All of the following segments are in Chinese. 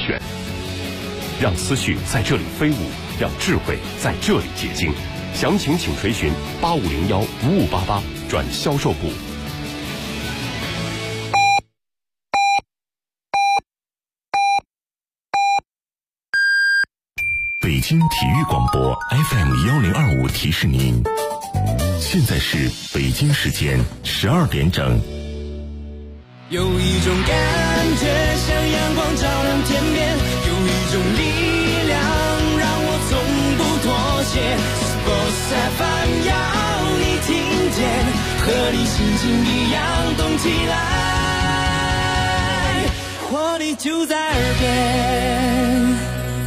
选。让思绪在这里飞舞，让智慧在这里结晶。详情请垂询8501-5588转销售部。 北京体育广播 FM1025提示您，现在是北京时间12点整。 有一种感觉像阳光照亮天边，有一种力量让我从不妥协。Sports FM 要你听见，和你心情一样动起来，活力就在耳边。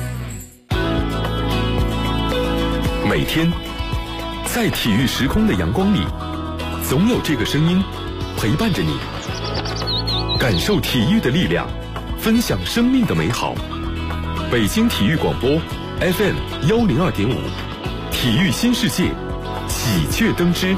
每天在体育时空的阳光里，总有这个声音陪伴着你，感受体育的力量，分享生命的美好。北京体育广播 FM102.5，体育新世界，喜鹊登枝。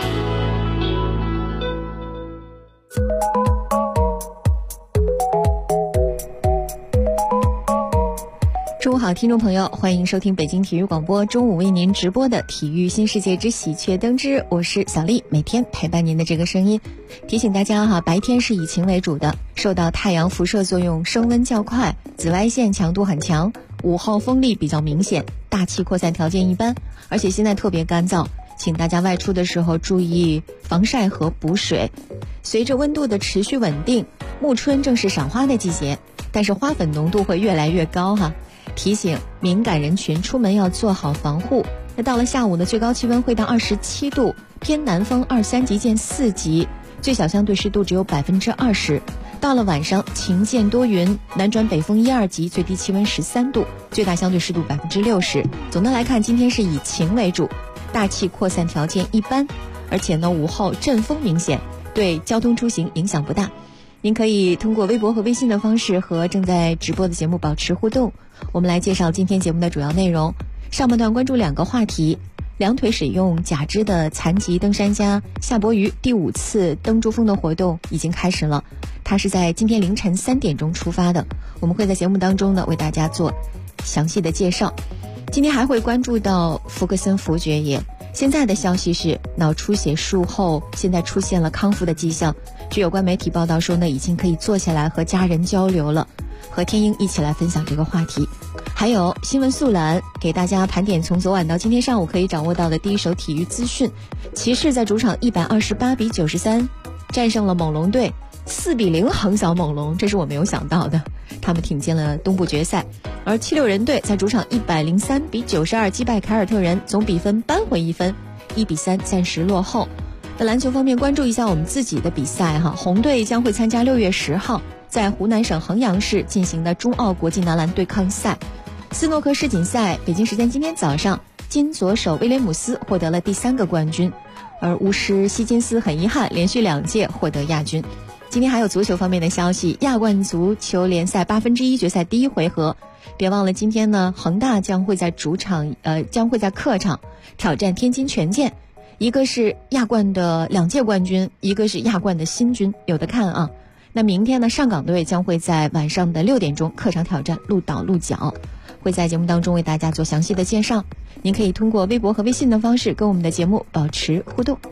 中午好，听众朋友，欢迎收听北京体育广播中午为您直播的体育新世界之喜鹊登枝，我是小丽，每天陪伴您的这个声音。提醒大家哈，白天是以晴为主的，受到太阳辐射作用，升温较快，紫外线强度很强，午后风力比较明显，大气扩散条件一般，而且现在特别干燥，请大家外出的时候注意防晒和补水。随着温度的持续稳定，暮春正是赏花的季节，但是花粉浓度会越来越高哈。提醒敏感人群出门要做好防护。那到了下午的最高气温会到27度，偏南风2、3级见4级，最小相对湿度只有20%。到了晚上晴见多云，南转北风1、2级，最低气温13度，最大相对湿度60%。总的来看，今天是以晴为主，大气扩散条件一般，而且呢午后阵风明显，对交通出行影响不大。您可以通过微博和微信的方式和正在直播的节目保持互动。我们来介绍今天节目的主要内容。上半段关注2个话题。两腿使用假肢的残疾登山家夏伯渝第5次登珠峰的活动已经开始了，他是在今天凌晨3点钟出发的，我们会在节目当中呢为大家做详细的介绍。今天还会关注到福克森福爵爷，现在的消息是脑出血术后现在出现了康复的迹象，据有关媒体报道说呢，已经可以坐下来和家人交流了。和天鹰一起来分享这个话题。还有新闻速览，给大家盘点从昨晚到今天上午可以掌握到的第一手体育资讯。骑士在主场128比93战胜了猛龙队，4比0横扫猛龙，这是我没有想到的，他们挺进了东部决赛。而76人队在主场103比92击败凯尔特人，总比分扳回1分，1比3暂时落后。在篮球方面，关注一下我们自己的比赛哈，红队将会参加6月10号在湖南省衡阳市进行的中澳国际男篮对抗赛。斯诺克世锦赛，北京时间今天早上，金左手威廉姆斯获得了第3个冠军，而巫师希金斯很遗憾连续2届获得亚军。今天还有足球方面的消息，亚冠足球联赛1/8决赛第1回合，别忘了今天呢，恒大将会在客场挑战天津权健，一个是亚冠的2届冠军，一个是亚冠的新军，有的看啊。那明天呢，上港队将会在晚上的6点钟客场挑战鹿岛鹿角，会在节目当中为大家做详细的介绍。您可以通过微博和微信的方式跟我们的节目保持互动。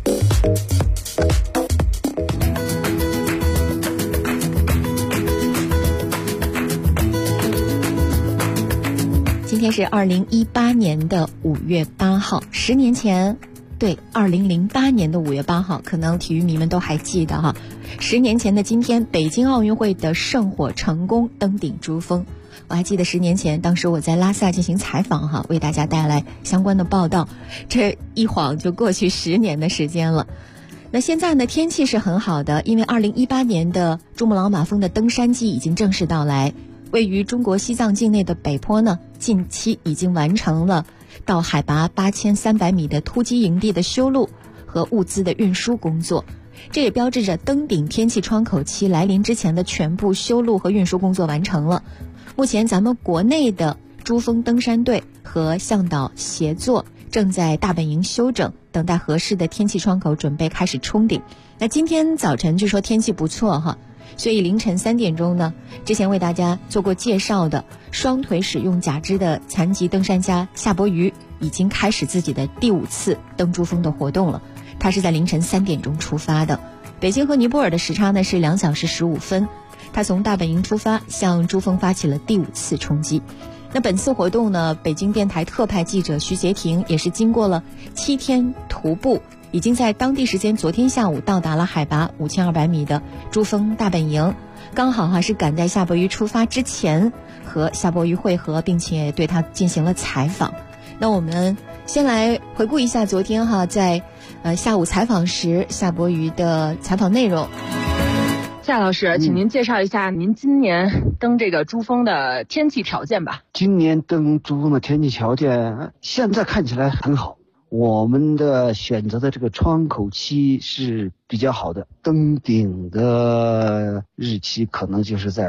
今天是2018年的5月8号，10年前，对，2008年的5月8号，可能体育迷们都还记得哈。10年前的今天，北京奥运会的圣火成功登顶珠峰。我还记得10年前，当时我在拉萨进行采访哈，为大家带来相关的报道。这一晃就过去10年的时间了。那现在呢，天气是很好的，因为2018年的珠穆朗玛峰的登山季已经正式到来。位于中国西藏境内的北坡呢，近期已经完成了到海拔8300米的突击营地的修路和物资的运输工作，这也标志着登顶天气窗口期来临之前的全部修路和运输工作完成了。目前咱们国内的珠峰登山队和向导协作正在大本营休整，等待合适的天气窗口准备开始冲顶。那今天早晨据说天气不错哈， 所以凌晨3点钟呢，之前为大家做过介绍的双腿使用假肢的残疾登山家夏伯渝已经开始自己的第5次登珠峰的活动了。他是在凌晨3点钟出发的，北京和尼泊尔的时差呢是2小时15分。他从大本营出发，向珠峰发起了第5次冲击。那本次活动呢，北京电台特派记者徐杰婷也是经过了7天徒步，已经在当地时间昨天下午到达了海拔5200米的珠峰大本营，刚好是赶在夏伯渝出发之前和夏伯渝会合，并且对他进行了采访。那我们先来回顾一下昨天在下午采访时夏伯渝的采访内容。 夏老师，请您介绍一下您今年登这个珠峰的天气条件吧。 今年登珠峰的天气条件现在看起来很好，我们的选择的这个窗口期是比较好的，登顶的日期可能就是在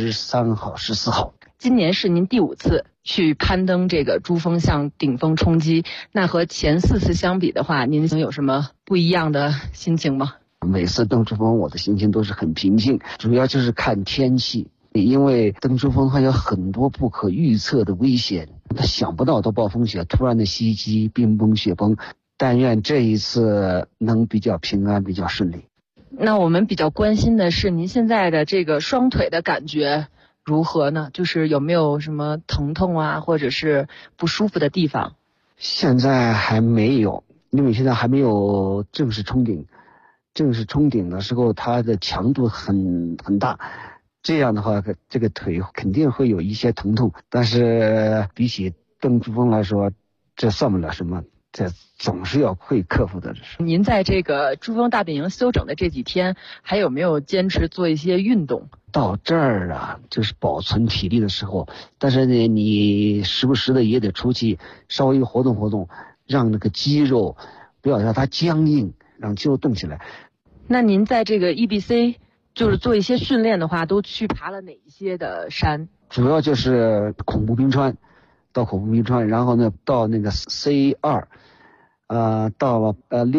13号、14号。 今年是您第5次去攀登这个珠峰向顶峰冲击，那和前4次相比的话，您有什么不一样的心情吗？ 每次登珠峰我的心情都是很平静，主要就是看天气，因为登珠峰还有很多不可预测的危险，他想不到的暴风雪突然的袭击，冰崩雪崩，但愿这一次能比较平安，比较顺利。 那我们比较关心的是您现在的这个双腿的感觉如何呢？就是有没有什么疼痛啊，或者是不舒服的地方？ 现在还没有，因为现在还没有正式冲顶。正式冲顶的时候它的强度很大，这样的话这个腿肯定会有一些疼痛，但是比起登珠峰来说这算不了什么，这总是要会克服的。 您在这个珠峰大本营休整的这几天还有没有坚持做一些运动？ 到这儿就是保存体力的时候，但是呢你时不时的也得出去稍微活动活动，让那个肌肉不要让它僵硬，让肌肉动起来。 那您在这个 EBC 就是做一些训练的话，都去爬了哪一些的山？ 主要就是恐怖冰川，到恐怖冰川，然后呢到那个 C2，到了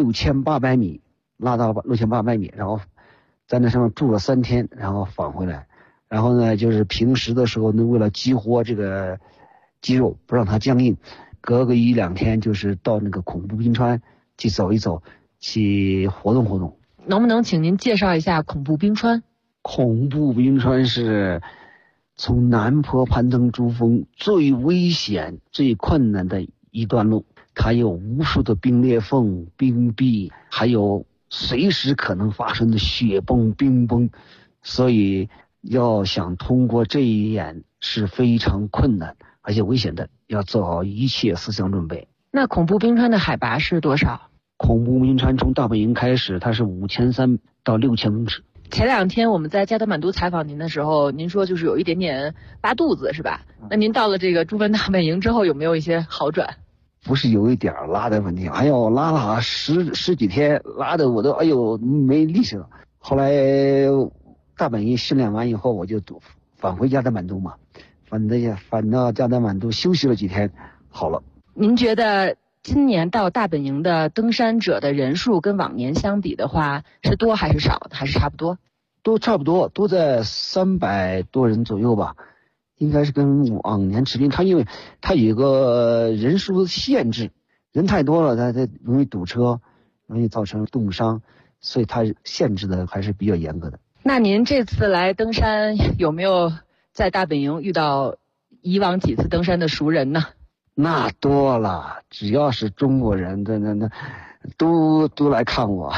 6800米，拉到了6800米，然后在那上面住了3天，然后返回来。然后呢就是平时的时候呢，为了激活这个肌肉，不让它僵硬，隔个1-2天就是到那个恐怖冰川去走一走，去活动活动。 能不能请您介绍一下恐怖冰川？ 恐怖冰川是从南坡攀登珠峰最危险最困难的一段路，它有无数的冰裂缝、冰壁，还有随时可能发生的雪崩、冰崩，所以要想通过这一眼是非常困难而且危险的，要做好一切思想准备。 那恐怖冰川的海拔是多少？ 恐怖冰川从大本营开始，它是5300到6000公尺。 前2天我们在加德满都采访您的时候，您说就是有一点点拉肚子是吧？那您到了这个珠峰大本营之后有没有一些好转？ 不是有一点拉的问题，哎呦拉了十几天，拉的我都没力气了。后来大本营训练完以后，我就返回加德满都嘛，返到加德满都休息了几天，好了。 您觉得今年到大本营的登山者的人数跟往年相比的话，是多还是少，还是差不多？ 都差不多，都在300多人左右吧，应该是跟往年持平。它因为它有一个人数限制，人太多了它容易堵车，容易造成冻伤，所以它限制的还是比较严格的。 那您这次来登山有没有在大本营遇到以往几次登山的熟人呢？ 那多了，只要是中国人那都来看我。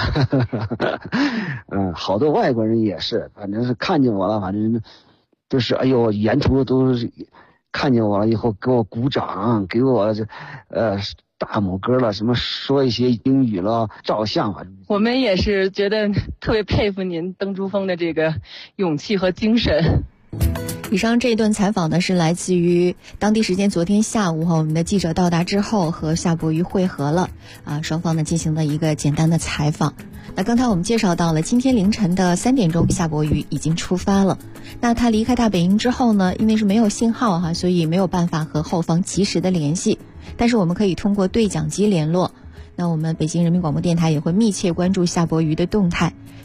好多外国人也是，反正是看见我了，反正都是沿途都是看见我了以后给我鼓掌，给我大拇哥了，什么说一些英语了，照相啊。 我们也是觉得特别佩服您登珠峰的这个勇气和精神。 以上这一段采访呢，是来自于当地时间昨天下午我们的记者到达之后和夏伯渝会合了双方呢进行了一个简单的采访。那刚才我们介绍到了，今天凌晨的3点钟，夏伯渝已经出发了。那他离开大本营之后呢，因为是没有信号所以没有办法和后方及时的联系，但是我们可以通过对讲机联络。那我们北京人民广播电台也会密切关注夏伯渝的动态，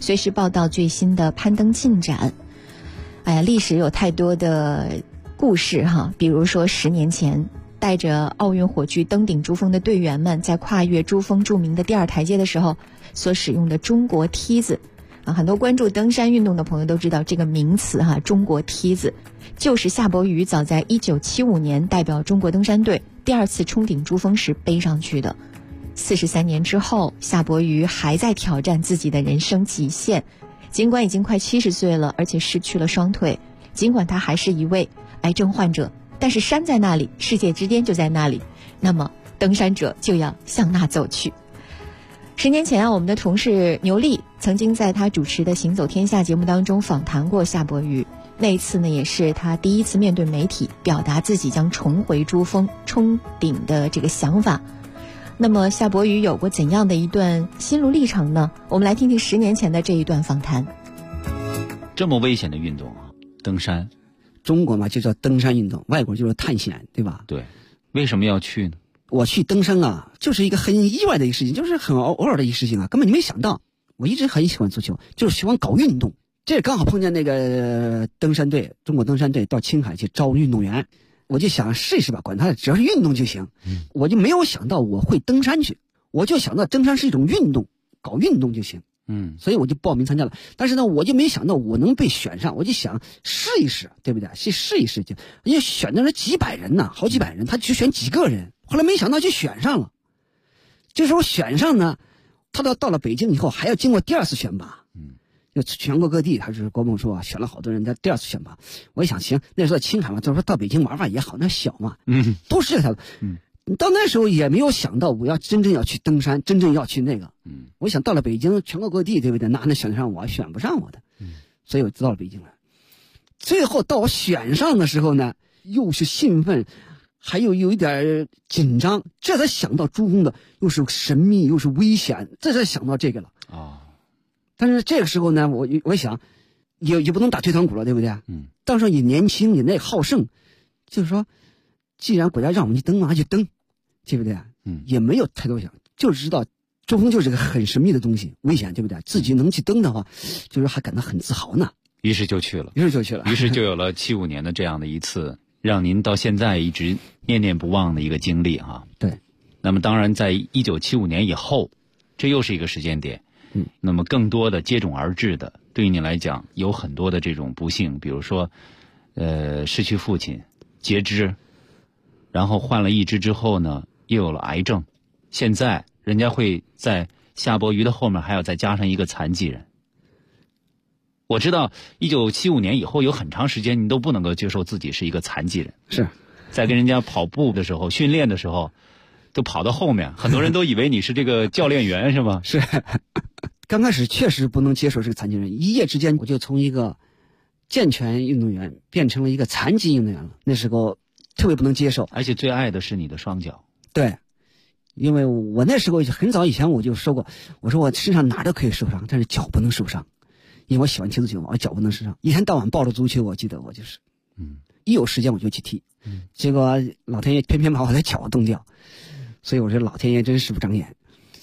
随时报道最新的攀登进展。哎呀，历史有太多的故事哈，比如说10年前，带着奥运火炬登顶珠峰的队员们在跨越珠峰著名的第2台阶的时候所使用的中国梯子啊，很多关注登山运动的朋友都知道这个名词哈，中国梯子就是夏伯渝早在1975年代表中国登山队第2次冲顶珠峰时背上去的。43年之后，夏伯渝还在挑战自己的人生极限，尽管已经快70岁了，而且失去了双腿，尽管他还是一位癌症患者，但是山在那里，世界之巅就在那里，那么登山者就要向那走去。10年前啊，我们的同事牛莉曾经在他主持的《行走天下》节目当中访谈过夏伯渝，那一次呢，也是他第一次面对媒体表达自己将重回珠峰冲顶的这个想法。那么夏伯渝有过怎样的一段心路历程呢？我们来听听10年前的这一段访谈。 这么危险的运动啊，登山， 中国嘛就叫登山运动，外国就是探险，对吧？ 对，为什么要去呢？ 我去登山啊，就是一个很意外的一个事情，就是很偶尔的一个事情啊，根本就没想到。我一直很喜欢足球，就是喜欢搞运动，这刚好碰见那个登山队，中国登山队到青海去招运动员。我就想试一试吧，管他只要是运动就行。我就没有想到我会登山去，我就想到登山是一种运动，搞运动就行。所以我就报名参加了。但是呢，我就没想到我能被选上，我就想试一试，对不对？去试一试就，因为选的人几百人呢，好几百人，他只选几个人。后来没想到就选上了。这时候选上呢，他到了北京以后还要经过第2次选拔。就全国各地，还是国贸说选了好多人，在第2次选拔。我一想，行，那时候青海嘛，就是说到北京玩玩也好，那小嘛，都是这条。到那时候也没有想到我要真正要去登山，真正要去那个。我想到了北京，全国各地，对不对？哪能选得上我？选不上我的。所以我到了北京了。最后到我选上的时候呢，又是兴奋，还有一点紧张，这才想到珠峰的又是神秘又是危险，这才想到这个了。但是这个时候呢，我想也不能打退堂鼓了，对不对？当时也年轻，也那好胜，就是说，既然国家让我们去登嘛，就登，对不对？也没有太多想，就知道珠峰就是个很神秘的东西，危险，对不对？自己能去登的话，就是还感到很自豪呢。 于是就去了， 于是就有了75年的这样的一次让您到现在一直念念不忘的一个经历哈。 对。 那么当然在1975年以后，这又是一个时间点。那么更多的接踵而至的，对于你来讲有很多的这种不幸，比如说失去父亲，截肢，然后换了一只之后呢又有了癌症，现在人家会在夏伯渝的后面还要再加上一个残疾人。我知道1975年以后有很长时间你都不能够接受自己是一个残疾人， 是在跟人家跑步的时候训练的时候都跑到后面，很多人都以为你是这个教练员是吗？ 是刚开始确实不能接受这个残疾人，一夜之间我就从一个健全运动员变成了一个残疾运动员了。那时候特别不能接受， 而且最爱的是你的双脚。 对，因为我那时候很早以前我就说过，我说我身上哪都可以受伤，但是脚不能受伤，因为我喜欢踢足球嘛，我脚不能受伤。一天到晚抱着足球，我记得我就是，一有时间我就去踢，结果老天爷偏偏把我的脚冻掉，所以我说老天爷真是不长眼。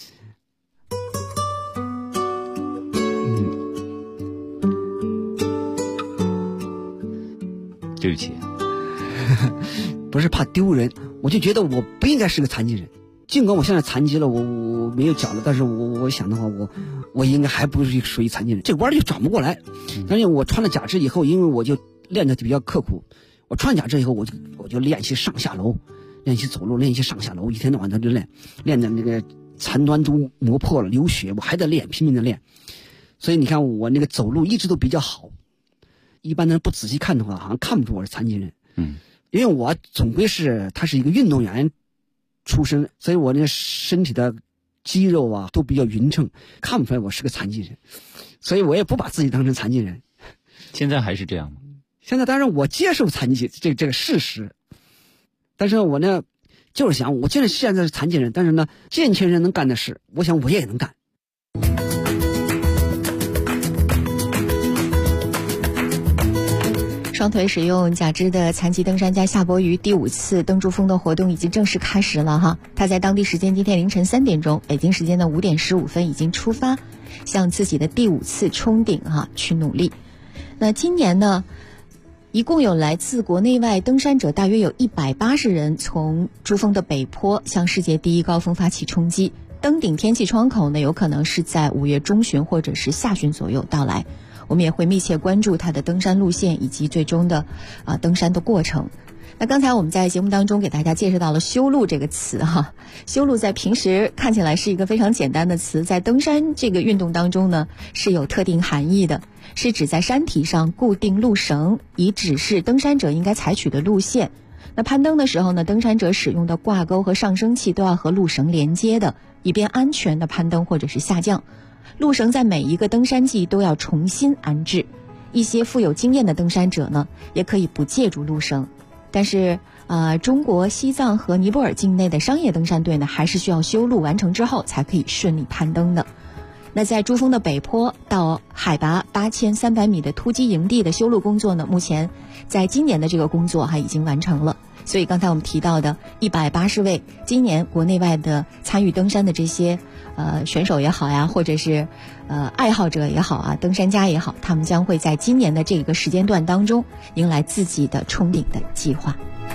对不起， 不是怕丢人，我就觉得我不应该是个残疾人。尽管我现在残疾了，我没有脚了，但是我想的话，我应该还不是属于残疾人，这弯就转不过来。但是我穿了假肢以后，因为我就练得比较刻苦，我穿假肢以后，我就练习上下楼，练习走路，练习上下楼，一天到晚他就练的那个残端都磨破了，流血，我还得练，拼命的练。所以你看我那个走路一直都比较好。一般的人不仔细看的话，好像看不出我是残疾人。因为我总归他是一个运动员出身，所以我那个身体的肌肉啊都比较匀称，看不出来我是个残疾人，所以我也不把自己当成残疾人。 现在还是这样吗？ 现在当然我接受残疾这个事实，但是我呢就是想，我现在是残疾人，但是呢健全人能干的事，我想我也能干。 双腿使用假肢的残疾登山家夏伯渝第5次登珠峰的活动已经正式开始了哈。他在当地时间今天凌晨3点钟，北京时间的5点15分已经出发， 向自己的第5次冲顶去努力。那今年呢，一共有来自国内外登山者大约有180人从珠峰的北坡向世界第1高峰发起冲击，登顶天气窗口呢有可能是在5月中旬或者是下旬左右到来。我们也会密切关注它的登山路线以及最终的登山的过程。那刚才我们在节目当中给大家介绍到了修路这个词修路在平时看起来是一个非常简单的词，在登山这个运动当中呢是有特定含义的，是指在山体上固定路绳，以指示登山者应该采取的路线。那攀登的时候呢，登山者使用的挂钩和上升器都要和路绳连接的，以便安全的攀登或者是下降。路绳在每一个登山季都要重新安置，一些富有经验的登山者呢也可以不借助路绳，但是中国、西藏和尼泊尔境内的商业登山队呢还是需要修路完成之后才可以顺利攀登的。那在珠峰的北坡到海拔8300米的突击营地的修路工作呢，目前在今年的这个工作已经完成了。所以刚才我们提到的180位今年国内外的参与登山的这些选手也好呀，或者是爱好者也好登山家也好，他们将会在今年的这个时间段当中迎来自己的冲顶的计划。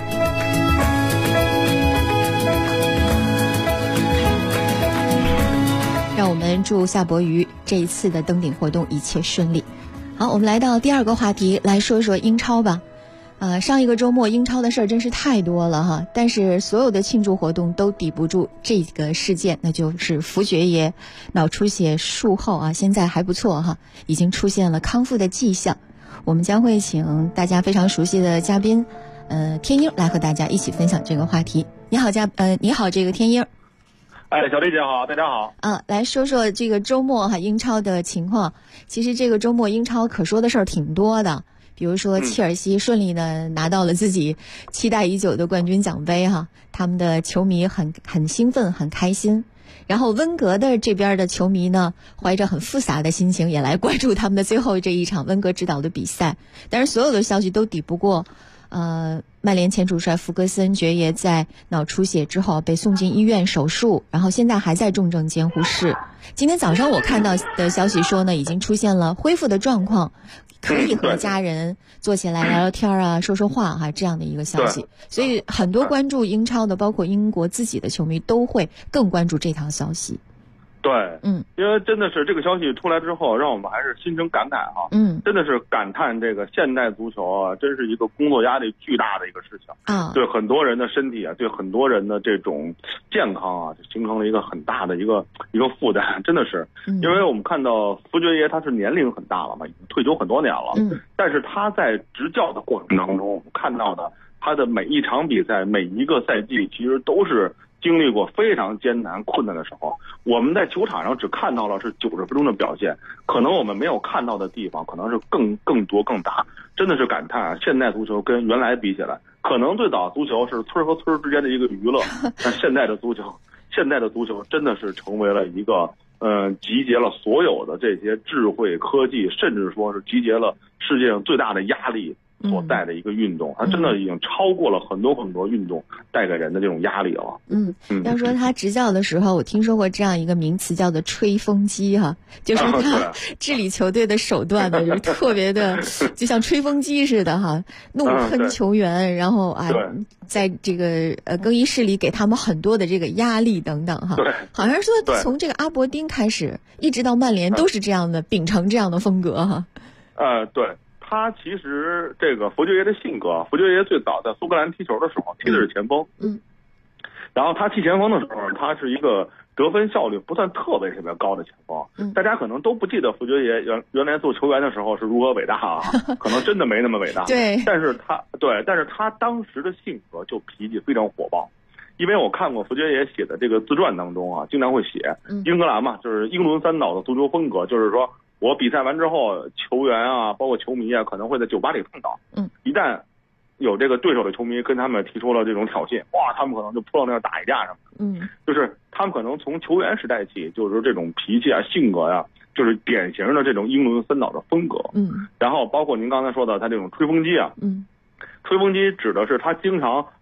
让我们祝夏伯渝这一次的登顶活动一切顺利。好，我们来到第2个话题，来说说英超吧。上一个周末英超的事儿真是太多了但是所有的庆祝活动都抵不住这个事件，那就是福爵爷脑出血术后现在还不错已经出现了康复的迹象。我们将会请大家非常熟悉的嘉宾天鹰来和大家一起分享这个话题。你好你好，这个天鹰。 小丽姐好，大家好。 来说说这个周末英超的情况。其实这个周末英超可说的事儿挺多的，比如说切尔西顺利的拿到了自己期待已久的冠军奖杯他们的球迷很兴奋很开心。然后温格的这边的球迷呢，怀着很复杂的心情也来关注他们的最后这一场温格指导的比赛。但是所有的消息都抵不过曼联前主帅弗格森爵爷在脑出血之后被送进医院手术，然后现在还在重症监护室。今天早上我看到的消息说呢，已经出现了恢复的状况，可以和家人坐起来聊聊天说说话这样的一个消息。所以很多关注英超的，包括英国自己的球迷都会更关注这条消息。 对，因为真的是这个消息出来之后，让我们还是心生感慨真的是感叹这个现代足球真是一个工作压力巨大的一个事情对很多人的身体对很多人的这种健康就形成了一个很大的一个负担，真的是。因为我们看到福爵爷他是年龄很大了嘛，已经退休很多年了但是他在执教的过程当中，我们看到的他的每一场比赛每一个赛季其实都是经历过非常艰难困难的时候。我们在球场上只看到了是90分钟的表现，可能我们没有看到的地方可能是更多更大。真的是感叹现代足球跟原来比起来，可能最早足球是村和村之间的一个娱乐但现在的足球真的是成为了一个集结了所有的这些智慧科技，甚至说是集结了世界上最大的压力所带的一个运动。它真的已经超过了很多很多运动带给人的这种压力了。 要说他执教的时候，我听说过这样一个名词叫做吹风机就是他治理球队的手段呢就特别的就像吹风机似的怒喷球员然后在这个更衣室里给他们很多的这个压力等等好像说从这个阿伯丁开始一直到曼联都是这样的秉承这样的风格对。他其实这个福爵爷的性格，福爵爷最早在苏格兰踢球的时候踢的是前锋然后他踢前锋的时候，他是一个得分效率不算特别高的前锋大家可能都不记得福爵爷原来做球员的时候是如何伟大可能真的没那么伟大对， 但是他当时的性格就脾气非常火爆。因为我看过福爵爷写的这个自传当中经常会写英格兰嘛，就是英伦三岛的足球风格，就是说我比赛完之后，球员包括球迷可能会在酒吧里碰到一旦有这个对手的球迷跟他们提出了这种挑衅，他们可能就扑到那儿打一架什么的就是他们可能从球员时代起，就是说这种脾气性格就是典型的这种英伦三岛的风格然后包括您刚才说的他这种吹风机吹风机指的是他经常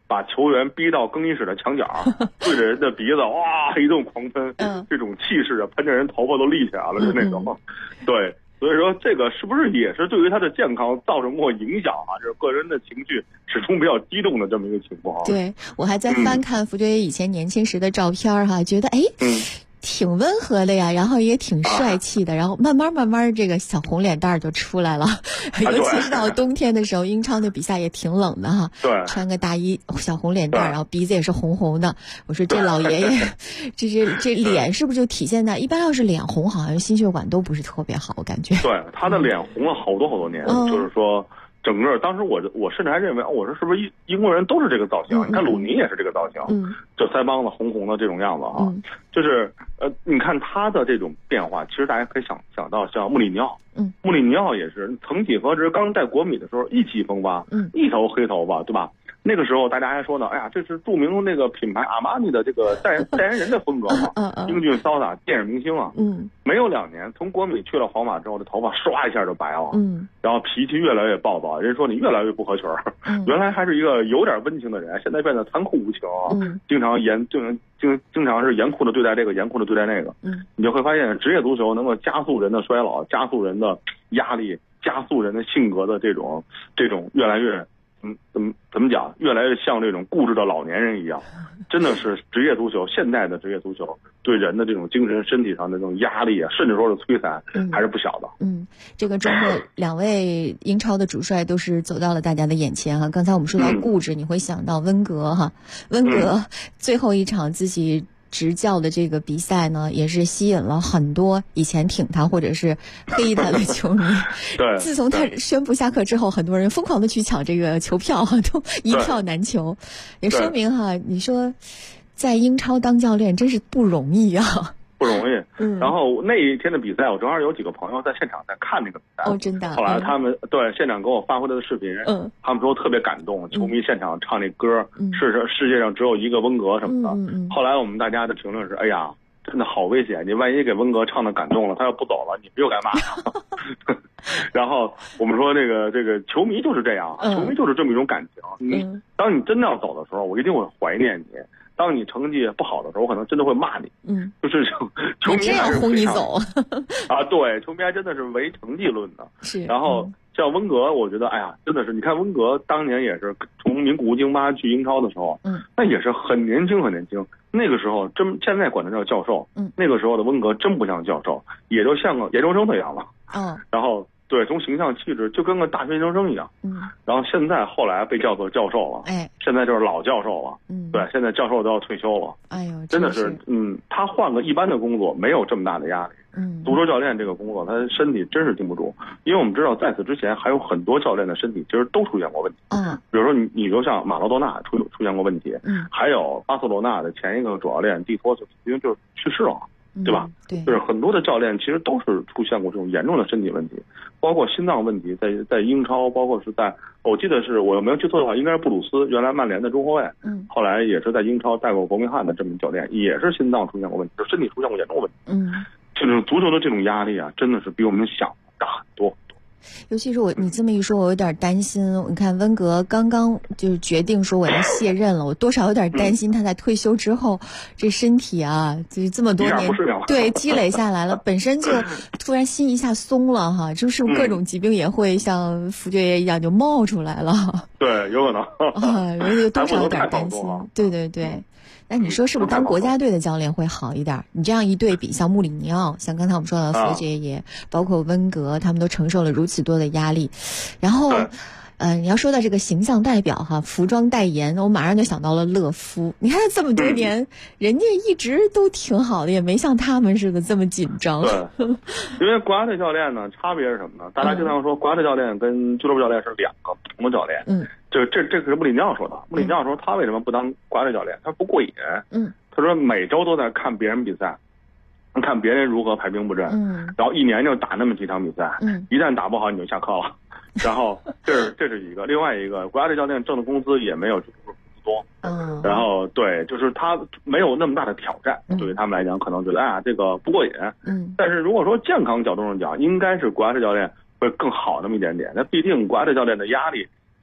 把球员逼到更衣室的墙角，对着人的鼻子哇一顿狂喷，这种气势啊，喷着人头发都立起来了，就那种。对，所以说这个是不是也是对于他的健康造成过影响啊？就是个人的情绪始终比较激动的这么一个情况。 对，我还在翻看福爵爷以前年轻时的照片哈，觉得挺温和的呀，然后也挺帅气的，然后慢慢这个小红脸蛋就出来了，尤其是到冬天的时候，英超的比赛也挺冷的哈， 对， 穿个大衣，小红脸蛋，然后鼻子也是红红的。我说这老爷爷，这脸是不是就体现在一般要是脸红，好像心血管都不是特别好，我感觉。 对，他的脸红了好多年，就是说。整个当时我甚至还认为，我说是不是英国人都是这个造型？你看鲁尼也是这个造型，就腮帮子红红的这种样子啊，就是你看他的这种变化，其实大家可以想到像穆里尼奥，穆里尼奥也是曾几何时刚带国米的时候意气风发，一头黑头发，对吧？那个时候大家还说呢，哎呀，这是著名的那个品牌阿玛尼的这个代言人的风格嘛，英俊潇洒，电影明星啊。没有2年，从国米去了皇马之后，这头发唰一下就白了，然后脾气越来越暴躁，人说你越来越不合群儿。原来还是一个有点温情的人，现在变得残酷无情啊，经常是严酷的对待这个，严酷的对待那个。你就会发现，职业足球能够加速人的衰老，加速人的压力，加速人的性格的这种越来越。怎么讲？越来越像这种固执的老年人一样，真的是职业足球，现代的职业足球对人的这种精神、身体上的这种压力啊，甚至说是摧残，还是不小的。 这个周末2位英超的主帅都是走到了大家的眼前哈。刚才我们说到固执，你会想到温格哈，温格最后一场自己执教的这个比赛呢，也是吸引了很多以前挺他或者是黑他的球迷。 对， 自从他宣布下课之后，很多人疯狂的去抢这个球票，都一票难求。也说明哈，你说在英超当教练真是不容易啊。 不容易。然后那一天的比赛，我正好有几个朋友在现场在看那个比赛。 真的。 后来他们对现场给我发回来的视频，他们说特别感动，球迷现场唱那歌，是世界上只有一个温格什么的。后来我们大家的评论是，哎呀，真的好危险！你万一给温格唱的感动了，他要不走了，你们又该骂他。然后我们说这个球迷就是这样，球迷就是这么一种感情。当你真的要走的时候，我一定会怀念你。当你成绩不好的时候，我可能真的会骂你。就是球迷还是轰你走啊，对，球迷还真的是唯成绩论的。 是。 然后像温格，我觉得哎呀，真的是，你看温格当年也是从名古屋京巴去英超的时候，那也是很年轻。那个时候现在管他叫教授，那个时候的温格真不像教授，也就像个研究生的样子。然后。对，从形象气质就跟个大学研究生一样。然后现在后来被叫做教授了，现在就是老教授了。对，现在教授都要退休了。 哎呦， 真的是，他换个一般的工作没有这么大的压力。足球教练这个工作，他身体真是经不住，因为我们知道在此之前还有很多教练的身体其实都出现过问题。比如说你就像马拉多纳出现过问题，还有巴塞罗那的前一个主教练蒂托就去世了。对吧？ 对， 就是很多的教练其实都是出现过这种严重的身体问题，包括心脏问题，在英超，包括是我记得是我没有记错的话，应该是布鲁斯，原来曼联的中后卫，后来也是在英超带过伯明翰的这么教练，也是心脏出现过问题，就身体出现过严重问题。就是足球的这种压力啊，真的是比我们想的大很多。 尤其是你这么一说，我有点担心。你看温格刚刚就是决定说我要卸任了，我多少有点担心他在退休之后，这身体啊，就是这么多年对积累下来了，本身就突然心一下松了哈，就是各种疾病也会像福爵爷一样就冒出来了。 对，有可能有多少有点担心。对。那你说是不是当国家队的教练会好一点？你这样一对比，像穆里尼奥，像刚才我们说到的福爵爷，包括温格，他们都承受了如此多的压力。然后，你要说到这个形象代表哈，服装代言，我马上就想到了勒夫。你看这么多年，人家一直都挺好的，也没像他们似的这么紧张。 对，因为国家队教练呢，差别是什么呢？大家经常说国家队教练跟俱乐部教练是两个不同的教练。这个是穆里尼奥说的。穆里尼奥说他为什么不当国家队教练？他不过瘾。他说每周都在看别人比赛，看别人如何排兵布阵。然后一年就打那么几场比赛。一旦打不好你就下课了。然后这是一个，另外一个国家队教练挣的工资也没有俱乐部多。然后对，就是他没有那么大的挑战，对于他们来讲可能觉得这个不过瘾。但是如果说健康角度上讲，应该是国家队教练会更好那么一点点。那毕竟国家队教练的压力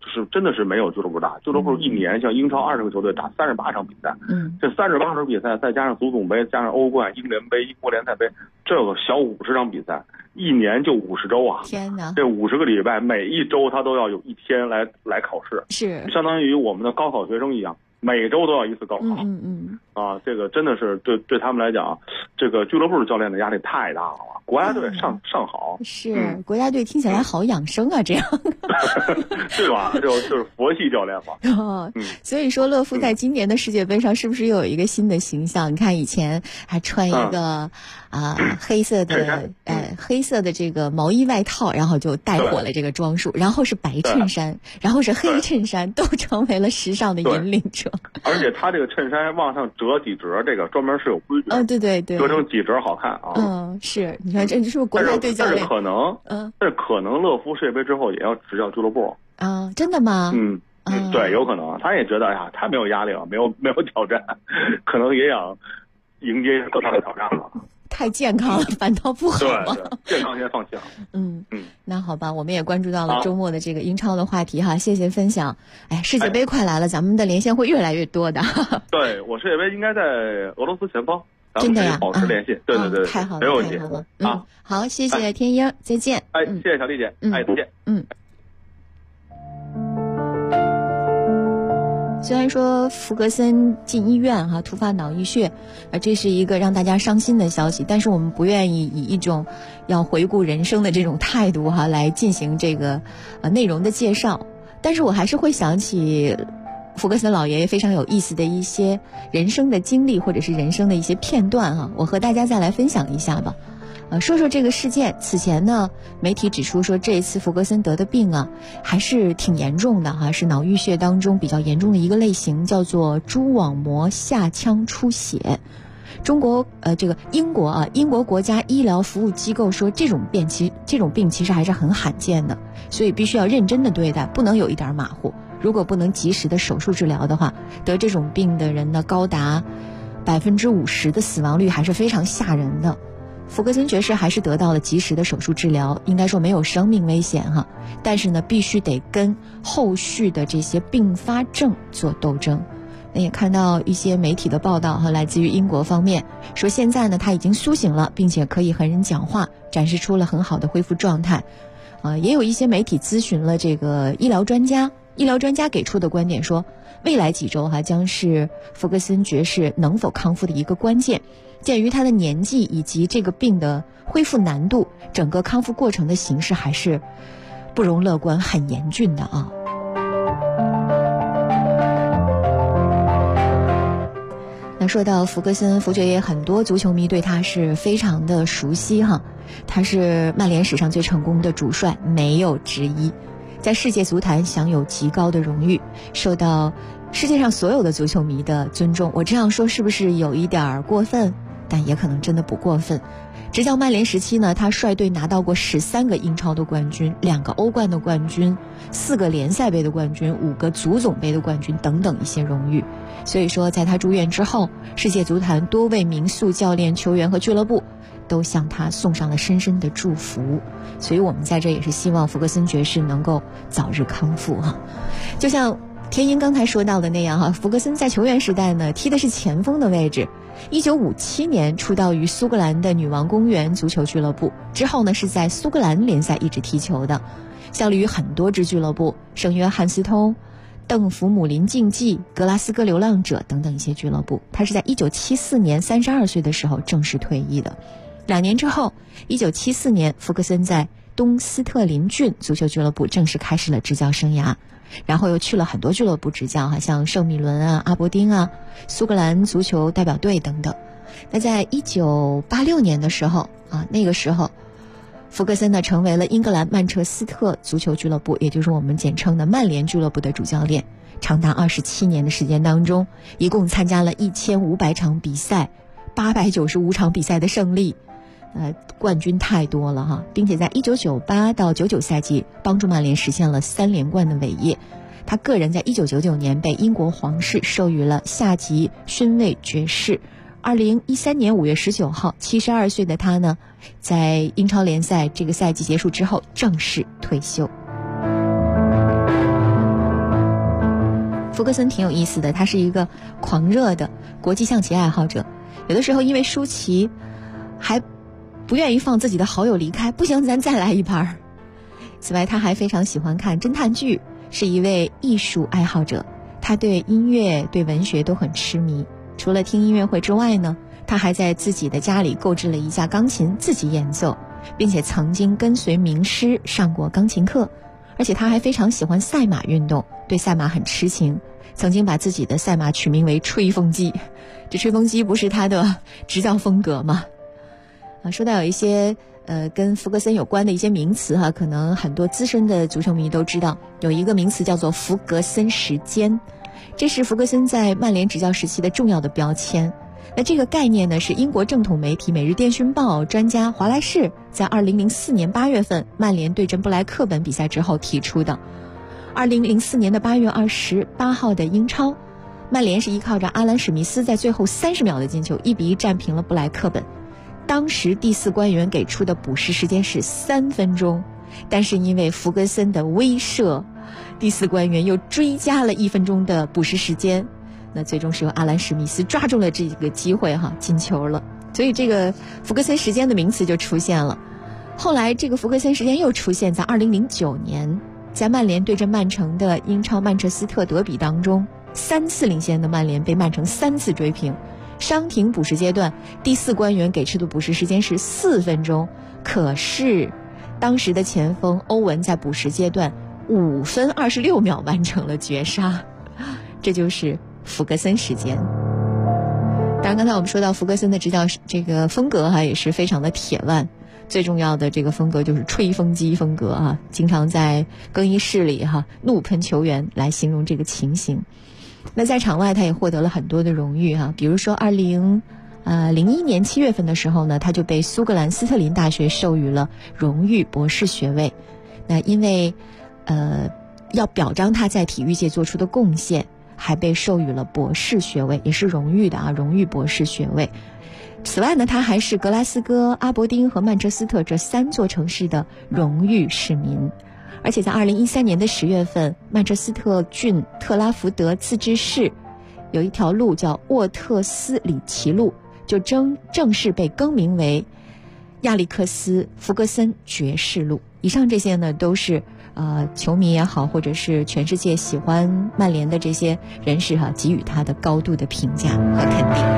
是真的是没有俱乐部大，俱乐部一年像英超20个球队打38场比赛，这38场比赛再加上足总杯，加上欧冠、英联杯、英国联赛杯，这个小50场比赛，一年就50周啊！ 天哪， 这50个礼拜，每一周他都要有一天来考试， 是相当于我们的高考学生一样。每周都要一次高考，这个真的是对他们来讲，这个俱乐部的教练的压力太大了。国家队上好， 是国家队听起来好养生啊，这样， 对吧？就是佛系教练嘛。 所以说勒夫在今年的世界杯上是不是又有一个新的形象？你看以前还穿一个黑色的这个毛衣外套，然后就带火了这个装束，然后是白衬衫，然后是黑衬衫，都成为了时尚的引领者。 而且他这个衬衫往上折几折，这个专门是有规矩的。 对， 折成几折好看啊。 是，你看这是不是国家队教练？ 但是可能勒夫世界杯之后也要执教俱乐部啊？真的吗？ 对，有可能，他也觉得他没有压力了，没有挑战，可能也想迎接更大的挑战了。 太健康了，反倒不好吗？ 对，健康先放弃了。 那好吧，我们也关注到了周末的这个英超的话题哈，谢谢分享。世界杯快来了，咱们的连线会越来越多的。 对，我世界杯应该在俄罗斯前方， 真的呀， 保持联系。对， 太好了， 没有问题。 好，谢谢天英，再见。 谢谢小丽姐，再见。 虽然说福格森进医院突发脑溢血，这是一个让大家伤心的消息，但是我们不愿意以一种要回顾人生的这种态度来进行这个内容的介绍。但是我还是会想起福格森老爷爷非常有意思的一些人生的经历，或者是人生的一些片段我和大家再来分享一下吧。说说这个事件。此前呢，媒体指出说这一次福格森得的病还是挺严重的是脑溢血当中比较严重的一个类型，叫做蛛网膜下腔出血。英国国家医疗服务机构说这种病其实还是很罕见的，所以必须要认真的对待，不能有一点马虎。如果不能及时的手术治疗的话，得这种病的人呢，高达50%的死亡率，还是非常吓人的。福格森爵士还是得到了及时的手术治疗，应该说没有生命危险但是呢，必须得跟后续的这些并发症做斗争。那也看到一些媒体的报道来自于英国方面说，现在呢他已经苏醒了，并且可以和人讲话，展示出了很好的恢复状态。也有一些媒体咨询了这个医疗专家给出的观点说，未来几周将是福格森爵士能否康复的一个关键。鉴于他的年纪以及这个病的恢复难度，整个康复过程的形势还是不容乐观，很严峻的那说到福格森，福爵爷很多足球迷对他是非常的熟悉他是曼联史上最成功的主帅，没有之一，在世界足坛享有极高的荣誉，受到世界上所有的足球迷的尊重。我这样说是不是有一点过分？但也可能真的不过分。执教曼联时期呢，他率队拿到过13个英超的冠军，2个欧冠的冠军，4个联赛杯的冠军，5个足总杯的冠军等等一些荣誉。所以说在他住院之后，世界足坛多位名宿、教练、球员和俱乐部都向他送上了深深的祝福。所以我们在这也是希望福格森爵士能够早日康复就像天英刚才说到的那样福格森在球员时代呢，踢的是前锋的位置。1957年出道于苏格兰的女王公园足球俱乐部，之后呢是在苏格兰联赛一直踢球的，效力于很多支俱乐部，圣约翰斯通、邓弗姆林竞技、格拉斯哥流浪者等等一些俱乐部。他是在1974年32岁的时候正式退役的。2年之后，1974年福格森在东斯特林郡足球俱乐部正式开始了执教生涯，然后又去了很多俱乐部执教像圣米伦阿伯丁苏格兰足球代表队等等。那在1986年的时候那个时候福格森呢成为了英格兰曼彻斯特足球俱乐部，也就是我们简称的曼联俱乐部的主教练。长达27年的时间当中，一共参加了1500场比赛，895场比赛的胜利，冠军太多了并且在1998到99赛季帮助曼联实现了3连冠的伟业。他个人在1999年被英国皇室授予了下级勋位爵士。2013年5月19号，72岁的他呢，在英超联赛这个赛季结束之后正式退休。 福格森挺有意思的，他是一个狂热的国际象棋爱好者，有的时候因为输棋还不愿意放自己的好友离开，不行咱再来一盘。此外他还非常喜欢看侦探剧，是一位艺术爱好者，他对音乐对文学都很痴迷。除了听音乐会之外呢，他还在自己的家里购置了一架钢琴自己演奏，并且曾经跟随名师上过钢琴课。而且他还非常喜欢赛马运动，对赛马很痴情，曾经把自己的赛马取名为吹风机。这吹风机不是他的执教风格吗？说到有一些跟福格森有关的一些名词哈，可能很多资深的足球迷都知道，有一个名词叫做福格森时间，这是福格森在曼联执教时期的重要的标签。那这个概念呢，是英国正统媒体《每日电讯报》专家华莱士在2004年8月份曼联对阵布莱克本比赛之后提出的。2004年的8月28号的英超，曼联是依靠着阿兰史密斯在最后30秒的进球1-1战平了布莱克本。当时第4官员给出的补时时间是3分钟，但是因为福格森的威慑，第4官员又追加了1分钟的补时时间。那最终是由阿兰史密斯抓住了这个机会进球了，所以这个福格森时间的名词就出现了。后来这个福格森时间又出现在2009年，在曼联对阵曼城的英超曼彻斯特德比当中，3次领先的曼联被曼城3次追平，伤停补时阶段第4官员给出的补时时间是4分钟，可是当时的前锋欧文在补时阶段5分26秒完成了绝杀，这就是福格森时间。当然刚才我们说到福格森的执教这个风格也是非常的铁腕，最重要的这个风格就是吹风机风格经常在更衣室里怒喷球员来形容这个情形。那在场外他也获得了很多的荣誉比如说2001年7月份的时候呢，他就被苏格兰斯特林大学授予了荣誉博士学位。那因为要表彰他在体育界做出的贡献，还被授予了博士学位，也是荣誉的荣誉博士学位。此外呢，他还是格拉斯哥、阿伯丁和曼彻斯特这3座城市的荣誉市民。而且在2013年的10月份，曼彻斯特郡特拉福德自治市有一条路叫沃特斯里奇路，就正式被更名为亚历克斯·福格森爵士路。以上这些呢，都是球迷也好，或者是全世界喜欢曼联的这些人士给予他的高度的评价和肯定。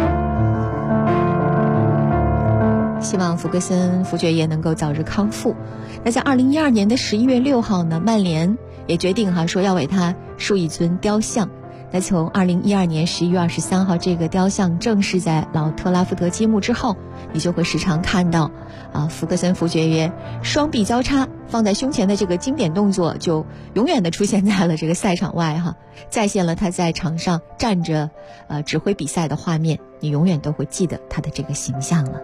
希望福格森福爵爷能够早日康复。那在2012年的11月6号呢，曼联也决定说要为他竖一尊雕像。那从2012年11月23号这个雕像正式在老特拉福德揭幕之后，你就会时常看到福格森福爵爷双臂交叉放在胸前的这个经典动作就永远的出现在了这个赛场外再现了他在场上站着指挥比赛的画面，你永远都会记得他的这个形象了。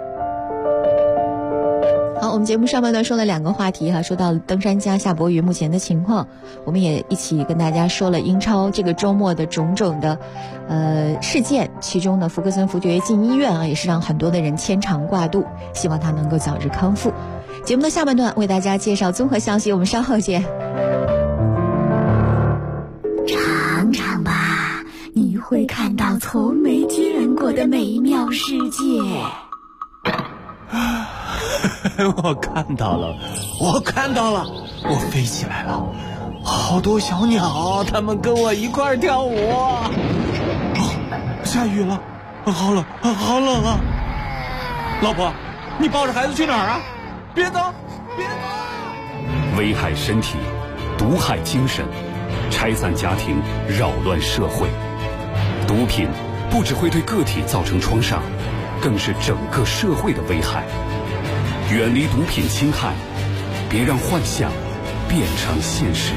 好，我们节目上半段说了2个话题说到登山家夏伯渝目前的情况，我们也一起跟大家说了英超这个周末的种种的事件，其中呢福格森福爵爷进医院也是让很多的人牵肠挂肚，希望他能够早日康复。节目的下半段为大家介绍综合消息，我们稍后见。 尝尝吧，你会看到从没见过的美妙世界。 我看到了，我飞起来了，好多小鸟，它们跟我一块跳舞。下雨了，好冷啊！老婆，你抱着孩子去哪儿啊？别走！ 危害身体，毒害精神，拆散家庭，扰乱社会。毒品不只会对个体造成创伤，更是整个社会的危害。远离毒品侵害，别让幻想变成现实。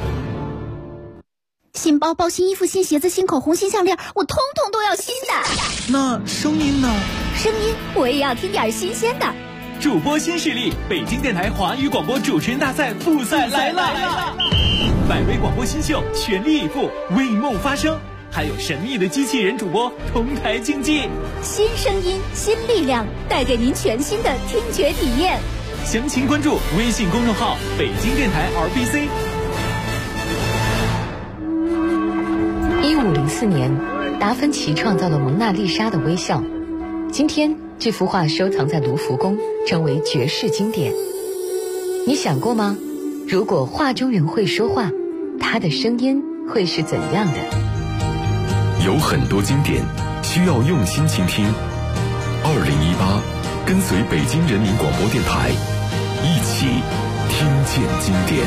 新包包、新衣服、新鞋子、新口红、新项链，我通通都要新的。 那声音呢？ 声音我也要听点新鲜的。 主播新势力，北京电台华语广播主持人大赛复赛来了！100位广播新秀全力以赴，为梦发声。还有神秘的机器人主播同台竞技， 新声音新力量，带给您全新的听觉体验。 详情关注微信公众号北京电台 RBC。 1504年，达芬奇创造了蒙娜丽莎的微笑。今天，这幅画收藏在卢浮宫，成为绝世经典。你想过吗？如果画中人会说话，他的声音会是怎样的？ 有很多经典需要用心倾听。2018，跟随北京人民广播电台，一起听见经典。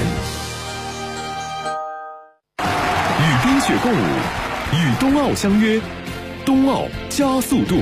与冰雪共舞，与冬奥相约，冬奥加速度。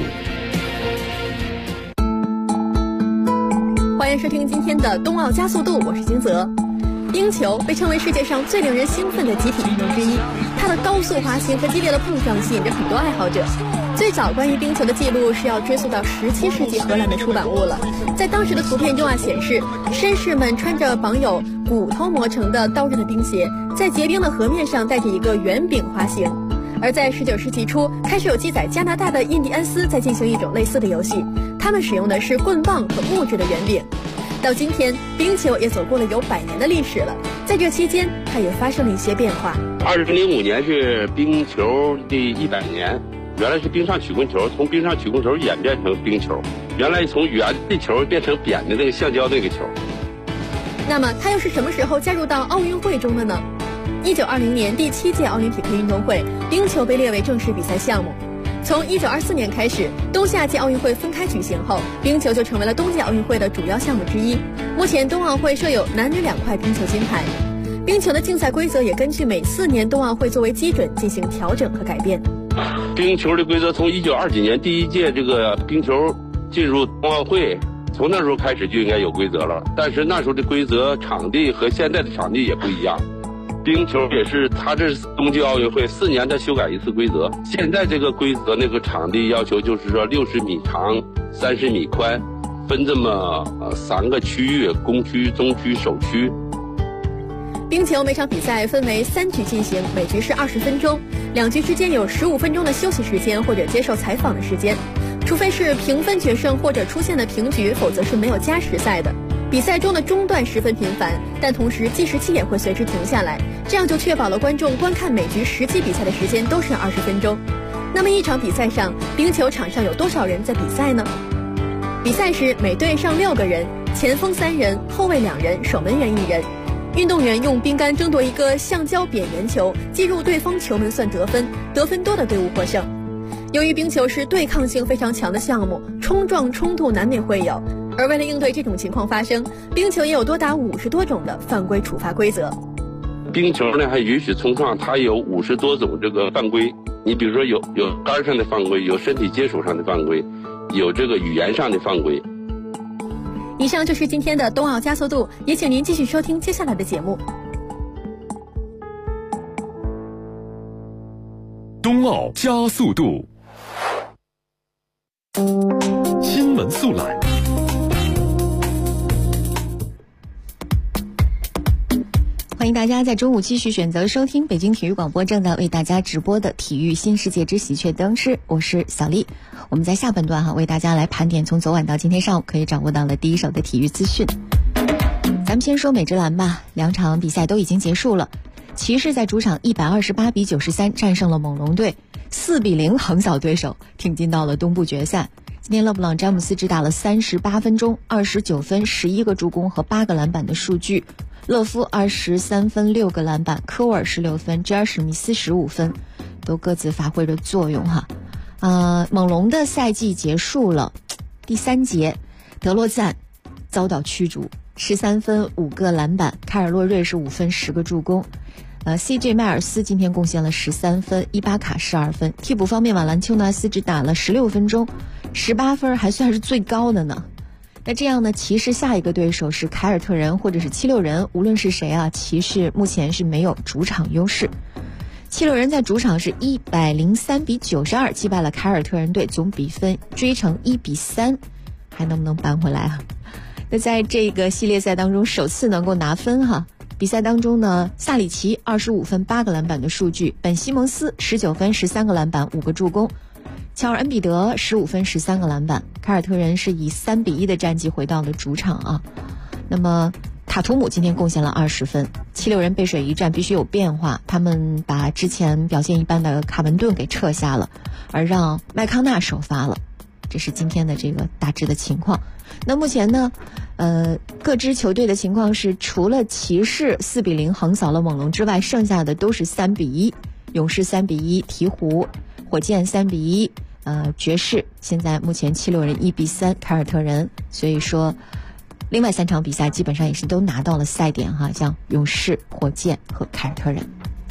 欢迎收听今天的冬奥加速度，我是金泽。冰球被称为世界上最令人兴奋的集体运动之一，它的高速滑行和激烈的碰撞吸引着很多爱好者。最早关于冰球的记录是要追溯到17世纪荷兰的出版物了。在当时的图片中显示绅士们穿着绑有骨头磨成的刀刃的冰鞋，在结冰的河面上带着一个圆饼滑行。而在19世纪初，开始有记载加拿大的印第安斯在进行一种类似的游戏，他们使用的是棍棒和木质的圆饼。到今天，冰球也走过了有100年的历史了。在这期间，它也发生了一些变化。 2005年是冰球的100年，原来是冰上曲棍球，从冰上曲棍球演变成冰球。原来从圆的球变成扁的那个橡胶那个球。 那么它又是什么时候加入到奥运会中的呢？1920年第7届奥林匹克运动会，冰球被列为正式比赛项目。从1924年开始，冬夏季奥运会分开举行后，冰球就成为了冬季奥运会的主要项目之一。目前冬奥会设有男女2块冰球金牌。冰球的竞赛规则也根据每4年冬奥会作为基准进行调整和改变。 冰球的规则从1920几年第1届这个冰球进入冬奥会，从那时候开始就应该有规则了。但是那时候的规则场地和现在的场地也不一样。冰球也是，它这是冬季奥运会4年再修改一次规则。现在这个规则那个场地要求就是说60米长，30米宽，分这么3个区域：攻区、中区、守区。 冰球每场比赛分为3局进行，每局是20分钟，2局之间有15分钟的休息时间或者接受采访的时间。除非是平分决胜或者出现的平局，否则是没有加时赛的。比赛中的中断十分频繁，但同时计时器也会随之停下来，这样就确保了观众观看每局实际比赛的时间都是20分钟。那么一场比赛上，冰球场上有多少人在比赛呢？比赛时每队上6个人，前锋3人，后卫2人，守门员1人。运动员用冰杆争夺一个橡胶扁圆球，击入对方球门算得分，得分多的队伍获胜。由于冰球是对抗性非常强的项目，冲撞冲突难免会有，而为了应对这种情况发生，冰球也有多达50多种的犯规处罚规则。 冰球呢还允许冲撞，它有50多种这个犯规。你比如说有杆上的犯规，有身体接触上的犯规，有这个语言上的犯规。 以上就是今天的冬奥加速度，也请您继续收听接下来的节目。 冬奥加速度，新闻速览。 欢迎大家在中午继续选择收听北京体育广播正在为大家直播的体育新世界之喜鹊灯饰，我是小丽。我们在下半段为大家来盘点从昨晚到今天上午可以掌握到的第一手的体育资讯。咱们先说美职篮吧，2场比赛都已经结束了。骑士在主场128比93战胜了猛龙队，4比0横扫对手，挺进到了东部决赛。今天勒布朗詹姆斯只打了38分钟，29分11个助攻和8个篮板的数据。勒夫23分6个篮板，科沃尔16分，吉尔史密斯15分，都各自发挥着作用哈。猛龙的赛季结束了，第3节，德罗赞遭到驱逐，13分5个篮板，凯尔洛瑞是5分10个助攻。CJ 迈尔斯今天贡献了13分，伊巴卡12分。替补方面，瓦兰丘纳斯只打了16分钟，18分还算是最高的呢。那这样呢，骑士下一个对手是凯尔特人或者是76人，无论是谁啊，骑士目前是没有主场优势。76人在主场是103比92击败了凯尔特人队，总比分追成1比3，还能不能扳回来啊？那在这个系列赛当中首次能够拿分哈。比赛当中呢，萨里奇25分8个篮板的数据，本西蒙斯19分13个篮板5个助攻，乔尔恩比德15分13个篮板。凯尔特人是以3比1的战绩回到了主场啊。那么塔图姆今天贡献了20分，76人背水一战必须有变化，他们把之前表现一般的卡文顿给撤下了，而让麦康纳首发了，这是今天的这个大致的情况。那目前呢各支球队的情况是，除了骑士4-0横扫了猛龙之外，剩下的都是3-1，勇士3-1，鹈鹕、火箭3-1，爵士现在目前76人1-3凯尔特人，所以说另外3场比赛基本上也是都拿到了赛点哈，像勇士、火箭和凯尔特人。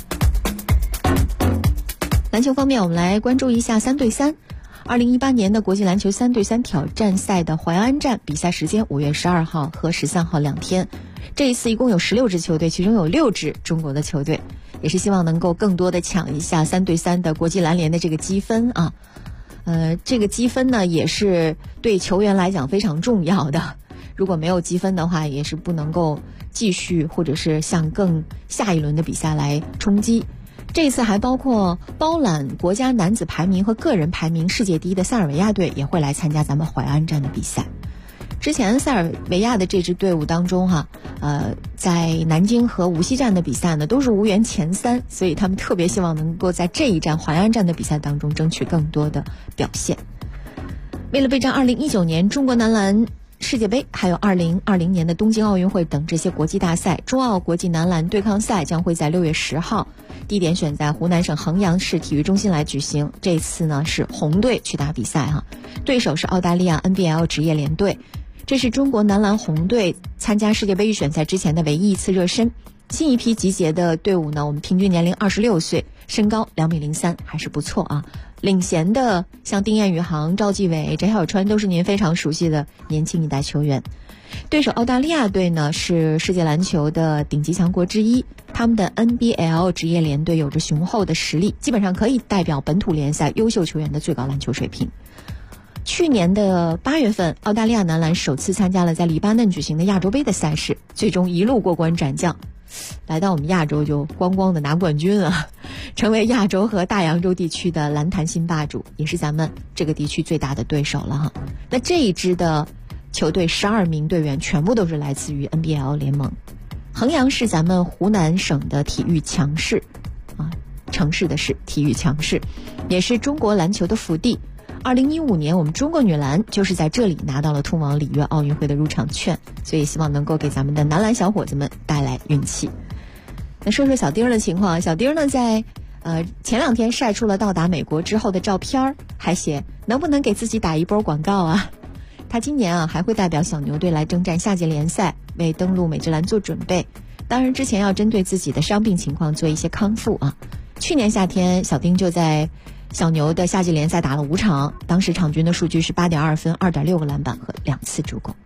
篮球方面，我们来关注一下3对3。2018年的国际篮球3对3挑战赛的淮安站比赛时间5月12号和13号2天。这一次一共有16支球队，其中有6支中国的球队，也是希望能够更多的抢一下3对3的国际篮联的这个积分啊。这个积分呢也是对球员来讲非常重要的。如果没有积分的话，也是不能够继续或者是向更下一轮的比赛来冲击。这一次还包括包揽国家男子排名和个人排名世界第一的塞尔维亚队也会来参加咱们淮安站的比赛。之前塞尔维亚的这支队伍当中在南京和无锡站的比赛呢都是无缘前3，所以他们特别希望能够在这一站淮安站的比赛当中争取更多的表现。为了备战2019年中国男篮世界杯还有2020年的东京奥运会等这些国际大赛，中奥国际男篮对抗赛将会在6月10号，地点选在湖南省衡阳市体育中心来举行。这次呢是红队去打比赛对手是澳大利亚 NBL 职业联队。这是中国男篮红队参加世界杯预选赛之前的唯一一次热身。新一批集结的队伍呢，我们平均年龄26岁，身高2.03米，还是不错啊。领衔的像丁彦雨航、赵继伟、翟小川都是您非常熟悉的年轻一代球员。对手澳大利亚队呢是世界篮球的顶级强国之一，他们的 NBL 职业联队有着雄厚的实力，基本上可以代表本土联赛优秀球员的最高篮球水平。去年的8月份，澳大利亚男篮首次参加了在黎巴嫩举行的亚洲杯的赛事，最终一路过关斩将，来到我们亚洲就光光的拿冠军啊，成为亚洲和大洋洲地区的篮坛新霸主，也是咱们这个地区最大的对手了哈。那这一支的球队12名队员全部都是来自于 NBL 联盟。衡阳是咱们湖南省的体育强市城市的是体育强市，也是中国篮球的福地。2015年我们中国女篮就是在这里拿到了通往里约奥运会的入场券，所以希望能够给咱们的男篮小伙子们带来运气。那说说小丁的情况，小丁呢在前2天晒出了到达美国之后的照片，还写能不能给自己打一波广告啊。他今年还会代表小牛队来征战夏季联赛，为登陆美职篮做准备，当然之前要针对自己的伤病情况做一些康复啊。去年夏天小丁就在小牛的夏季联赛打了5场，当时场均的数据是8.2分、2.6个篮板和2次助攻。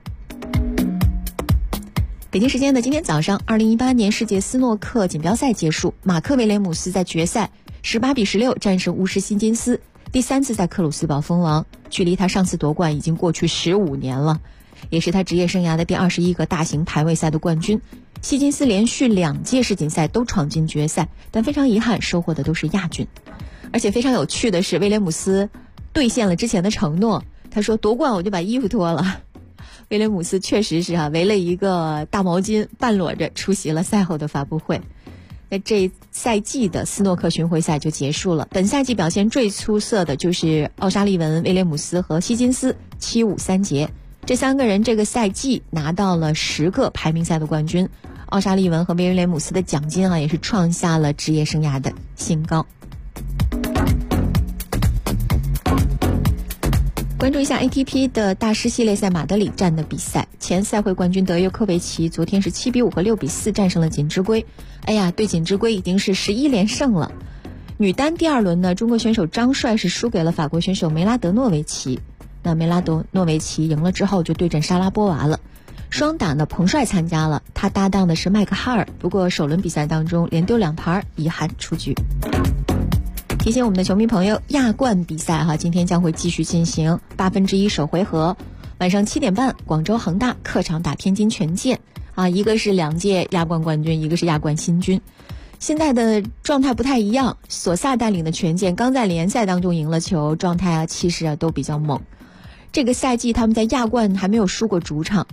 北京时间的今天早上，2018年世界斯诺克锦标赛结束，马克·威廉姆斯在决赛18-16战胜巫师希金斯，第3次在克鲁斯堡封王，距离他上次夺冠已经过去15年了，也是他职业生涯的第21个大型排位赛的冠军。希金斯连续2届世锦赛都闯进决赛，但非常遗憾收获的都是亚军。而且非常有趣的是，威廉姆斯兑现了之前的承诺，他说夺冠我就把衣服脱了。威廉姆斯确实是围了一个大毛巾，半裸着出席了赛后的发布会。那这赛季的斯诺克巡回赛就结束了，本赛季表现最出色的就是奥沙利文、威廉姆斯和希金斯7-5-3节，这3个人这个赛季拿到了10个排名赛的冠军。奥沙利文和威廉姆斯的奖金也是创下了职业生涯的新高。关注一下 ATP 的大师系列赛马德里站的比赛，前赛会冠军德约科维奇昨天是7-5和6-4战胜了锦织圭。对锦织圭已经是11连胜了。女单第2轮呢，中国选手张帅是输给了法国选手梅拉德诺维奇。那梅拉德诺维奇赢了之后就对阵莎拉波娃了。双打呢，彭帅参加了，他搭档的是麦克哈尔，不过首轮比赛当中连丢2盘，遗憾出局。提醒我们的球迷朋友，亚冠比赛今天将会继续进行1/8首回合，晚上7点半，广州恒大客场打天津权健一个是2届亚冠冠军，一个是亚冠新军。现在的状态不太一样，索萨带领的权健刚在联赛当中赢了球，状态气势都比较猛。这个赛季他们在亚冠还没有输过主场，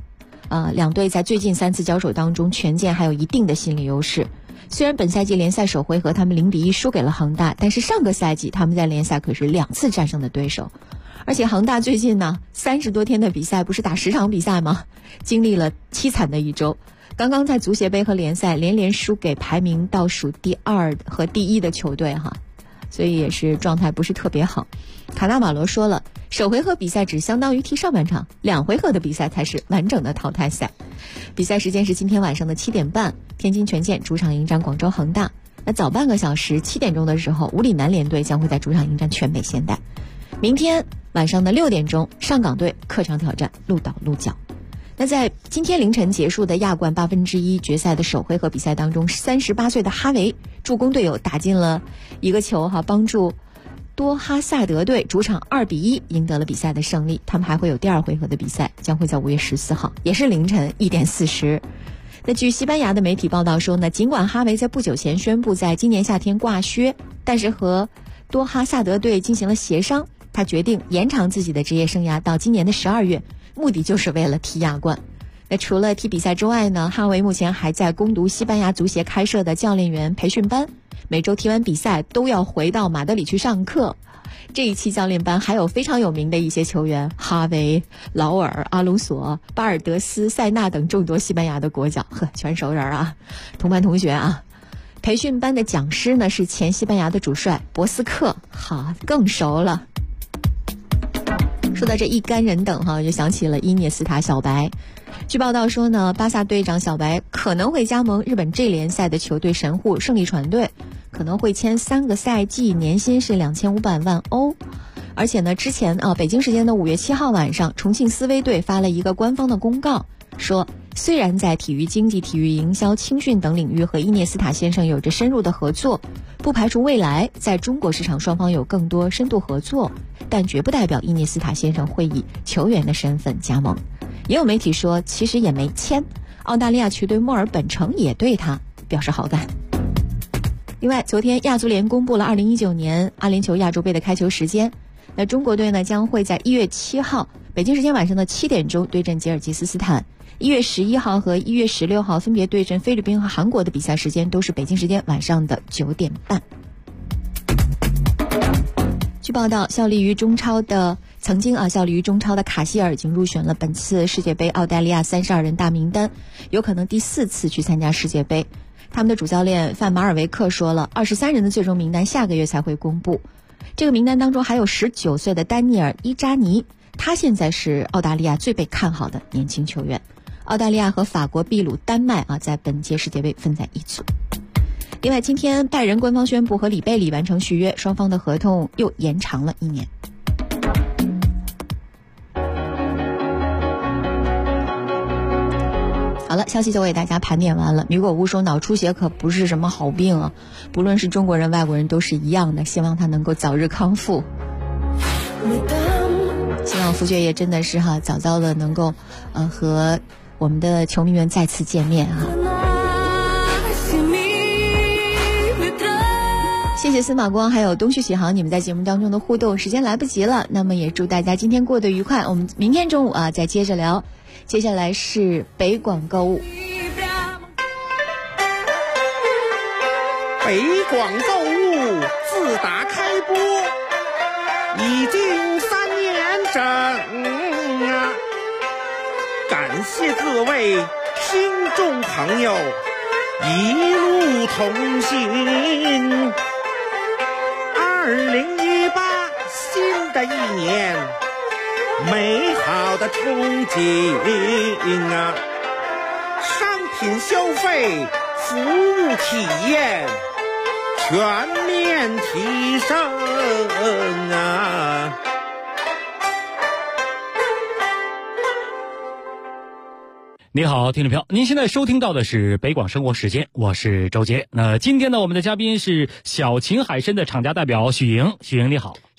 两队在最近3次交手当中，权健还有一定的心理优势。虽然本赛季联赛首回合他们0-1输给了恒大，但是上个赛季他们在联赛可是2次战胜的对手。而且恒大最近呢30多天的比赛，不是打10场比赛吗？经历了凄惨的一周，刚刚在足协杯和联赛连输给排名倒数第2和第1的球队哈，所以也是状态不是特别好。卡纳瓦罗说了，首回合比赛只相当于踢上半场，2回合的比赛才是完整的淘汰赛。比赛时间是今天晚上的7点半，天津权健主场迎战广州恒大。那早半个小时7点钟的时候，五里南联队将会在主场迎战全北现代。明天晚上的6点钟，上港队客场挑战鹿岛鹿角。那在今天凌晨结束的亚冠1/8决赛的首回合比赛当中，38岁的哈维助攻队友打进了一个球帮助多哈萨德队主场2-1赢得了比赛的胜利。他们还会有第2回合的比赛，将会在5月14号，也是凌晨1点40。那据西班牙的媒体报道说呢，尽管哈维在不久前宣布在今年夏天挂靴，但是和多哈萨德队进行了协商，他决定延长自己的职业生涯到今年的12月，目的就是为了踢亚冠。那除了踢比赛之外呢，哈维目前还在攻读西班牙足协开设的教练员培训班，每周踢完比赛都要回到马德里去上课。这一期教练班还有非常有名的一些球员，哈维、劳尔、阿隆索、巴尔德斯、塞纳等众多西班牙的国脚，全熟人啊，同班同学啊。培训班的讲师呢是前西班牙的主帅博斯克，更熟了。说到这一干人等就想起了伊涅斯塔小白。据报道说呢，巴萨队长小白可能会加盟日本 J 联赛的球队神户胜利船队，可能会签3个赛季，年薪是2500万欧。而且呢，之前北京时间的5月7号晚上，重庆斯威队发了一个官方的公告，说虽然在体育经济、体育营销、青训等领域和伊涅斯塔先生有着深入的合作，不排除未来在中国市场双方有更多深度合作，但绝不代表伊涅斯塔先生会以球员的身份加盟。也有媒体说其实也没签，澳大利亚球队墨尔本城也对他表示好感。另外，昨天亚足联公布了2019年阿联酋亚洲杯的开球时间，那中国队呢将会在1月7号北京时间晚上的7点钟对阵吉尔吉斯斯坦，1月11号和1月16号分别对阵菲律宾和韩国的比赛时间都是北京时间晚上的9点半。据报道，效力于中超的卡希尔已经入选了本次世界杯澳大利亚32人大名单，有可能第4次去参加世界杯。他们的主教练范马尔维克说了，23人的最终名单下个月才会公布。这个名单当中还有19岁的丹尼尔·伊扎尼，他现在是澳大利亚最被看好的年轻球员。澳大利亚和法国、秘鲁、丹麦在本届世界杯分在一组。另外，今天拜仁官方宣布和里贝里完成续约，双方的合同又延长了1年。好了，消息就为大家盘点完了。米果乌说脑出血可不是什么好病啊，不论是中国人外国人都是一样的，希望他能够早日康复。希望福爵爷真的是早早的能够和我们的球迷们再次见面啊。谢谢司马光还有东旭启航你们在节目当中的互动，时间来不及了，那么也祝大家今天过得愉快，我们明天中午再接着聊。接下来是北广购物。 北广购物自打开播已经3年整啊，感谢各位听众朋友一路同行。2018新的一年美好的憧憬啊，商品消费服务体验全面提升啊。 你好，听众朋友，您现在收听到的是北广生活时间，我是周杰。那今天呢，我们的嘉宾是小秦海参的厂家代表许莹。许莹你好。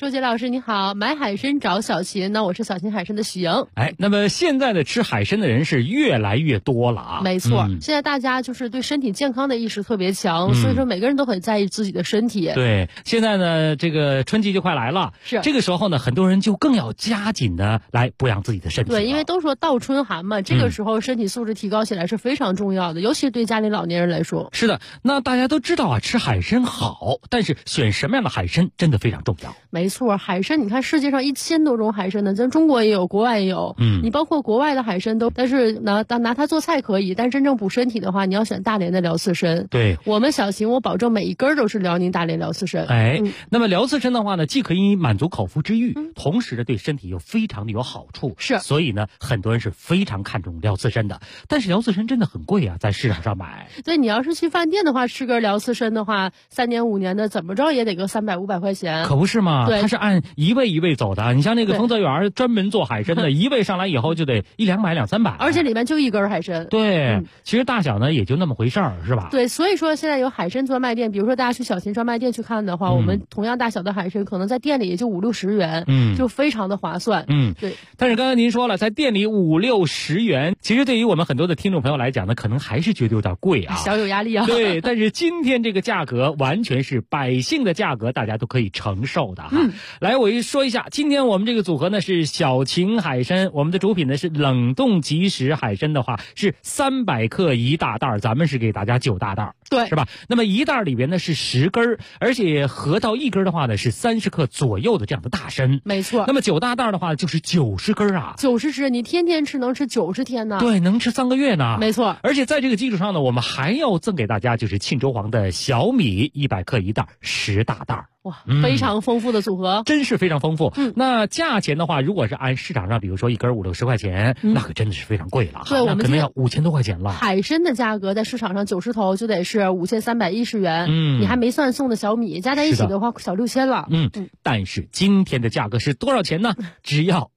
周杰老师你好，买海参找小秦，那我是小秦海参的许莹。 那么现在的吃海参的人是越来越多了啊。 没错，现在大家就是对身体健康的意识特别强，所以说每个人都很在意自己的身体。 对，现在呢这个春季就快来了， 是这个时候呢很多人就更要加紧的来补养自己的身体。 对，因为都说倒春寒嘛，这个时候身体素质提高起来是非常重要的，尤其对家里老年人来说。 是的，那大家都知道啊，吃海参好，但是选什么样的海参真的非常重要。 没错，海参你看世界上1000多种海参呢，咱中国也有，国外也有。你包括国外的海参都，但是拿它做菜可以，但真正补身体的话，你要选大连的辽刺参。 对， 我们小秦我保证每一根都是辽宁大连辽刺参。 那么辽刺参的话呢，既可以满足口腹之欲，同时呢对身体又非常的有好处。 是， 所以呢很多人是非常看重辽刺参的。但是辽刺参真的很贵啊，在市场上买。 对，你要是去饭店的话，吃根辽刺参的话，3年5年的怎么着也得个300、500块钱。 可不是吗？ 对， 它是按一位一位走的。你像那个丰泽园专门做海参的，一位上来以后就得100-200、300， 而且里面就一根海参。 对，其实大小呢也就那么回事儿，是吧？ 对，所以说现在有海参专卖店，比如说大家去小秦专卖店去看的话，我们同样大小的海参可能在店里也就50-60元，就非常的划算。对。 但是刚才您说了，在店里50-60元，其实对于我们很多的听众朋友来讲呢，可能还是觉得有点贵啊， 小有压力啊。 对，但是今天这个价格完全是百姓的价格，大家都可以承受的哈。来，我说一下，今天我们这个组合呢是小秦海参，我们的主品呢是冷冻即食海参的话是300克1大袋，咱们是给大家9大袋， 对， 是吧？那么1袋里边呢是10根，而且合到1根的话呢是30克左右的这样的大参， 没错。 那么9大袋的话就是90根啊 ，90只，你天天吃能吃90天呢？ 对，能吃3个月呢。 没错。 而且在这个基础上呢，我们还要赠给大家就是沁州黄的小米100克1袋，10大袋。 哇，非常丰富的组合， 真是非常丰富。那价钱的话，如果是按市场上，比如说1根50-60块钱，那可真的是非常贵了。 对，我们可能要5000多块钱了。 海参的价格在市场上90头就得是5310元，你还没算送的小米，加在一起的话小6000了。 但是今天的价格是多少钱呢？只要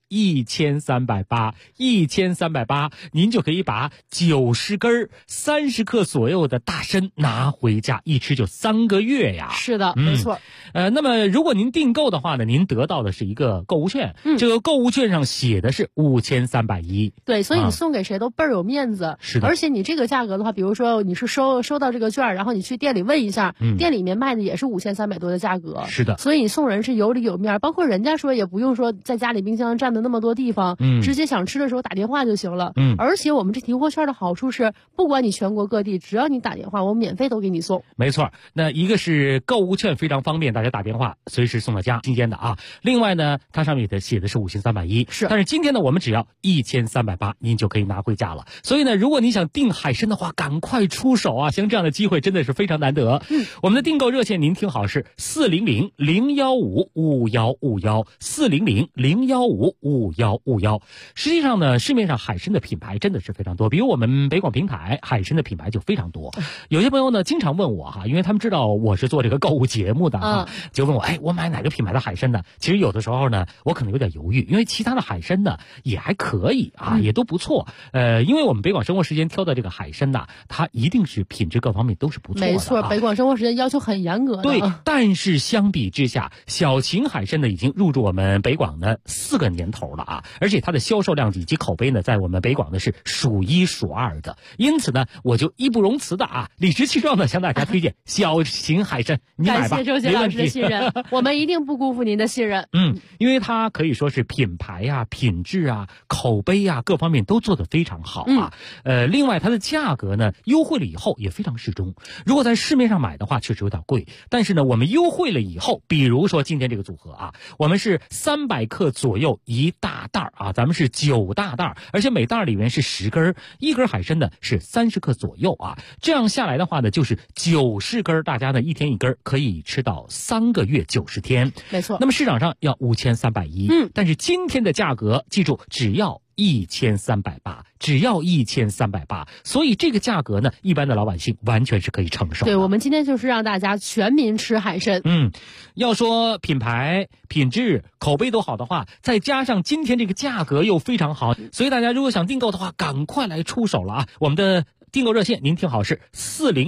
1380，1380，您就可以把90根30克左右的大参拿回家，一吃就3个月呀。 是的，没错。 那么如果您订购的话呢，您得到的是一个购物券，这个购物券上写的是5310。 对，所以你送给谁都倍儿有面子。 是的。 而且你这个价格的话，比如说你是收到这个券，然后你去店里问一下，店里面卖的也是5300多的价格。 是的。 所以你送人是有里有面，包括人家说也不用说在家里冰箱占的那么多地方，直接想吃的时候打电话就行了。而且我们这提货券的好处是，不管你全国各地，只要你打电话，我免费都给你送。 没错，那一个是购物券非常方便，大家打电话随时送到家，新鲜的啊。另外呢，它上面写的是5310， 是。 但是今天呢，我们只要1380，您就可以拿回家了。所以呢，如果你想订海参的话，赶快出手啊！像这样的机会真的是非常难得。我们的订购热线您听好是400-015-5151，400-015-5151。实际上呢，市面上海参的品牌真的是非常多，比如我们北广平台海参的品牌就非常多。有些朋友呢经常问我哈，因为他们知道我是做这个购物节目的就问我，我买哪个品牌的海参呢？其实有的时候呢，我可能有点犹豫，因为其他的海参呢也还可以啊，也都不错。因为我们北广生活时间挑的这个海参呢，它一定是品质各方面都是不错的。 没错，北广生活时间要求很严格的。 对，但是相比之下，小秦海参呢已经入驻我们北广的4个年头了啊，而且它的销售量以及口碑呢，在我们北广呢是数1数2的。因此呢，我就义不容辞的理直气壮的向大家推荐小秦海参，你买吧。 感谢周杰老师的信任，我们一定不辜负您的信任。 因为它可以说是品牌啊、品质啊、口碑啊各方面都做得非常好啊。另外它的价格呢优惠了以后也非常适中。如果在市面上买的话，确实有点贵，但是呢，我们优惠了以后，比如说今天这个组合啊，我们是300克左右1大袋啊，咱们是9大袋，而且每袋里面是10根，1根海参呢是30克左右啊。这样下来的话呢，就是90根，大家呢一天1根，可以吃到3个月90天。 没错。 那么市场上要5310，但是今天的价格，记住只要1380，只要1380，所以这个价格呢，一般的老百姓完全是可以承受的。 对，我们今天就是让大家全民吃海参。 要说品牌、品质、口碑都好的话，再加上今天这个价格又非常好，所以大家如果想订购的话，赶快来出手了啊！我们的订购热线您听好是400-015-5151，400-015-5151，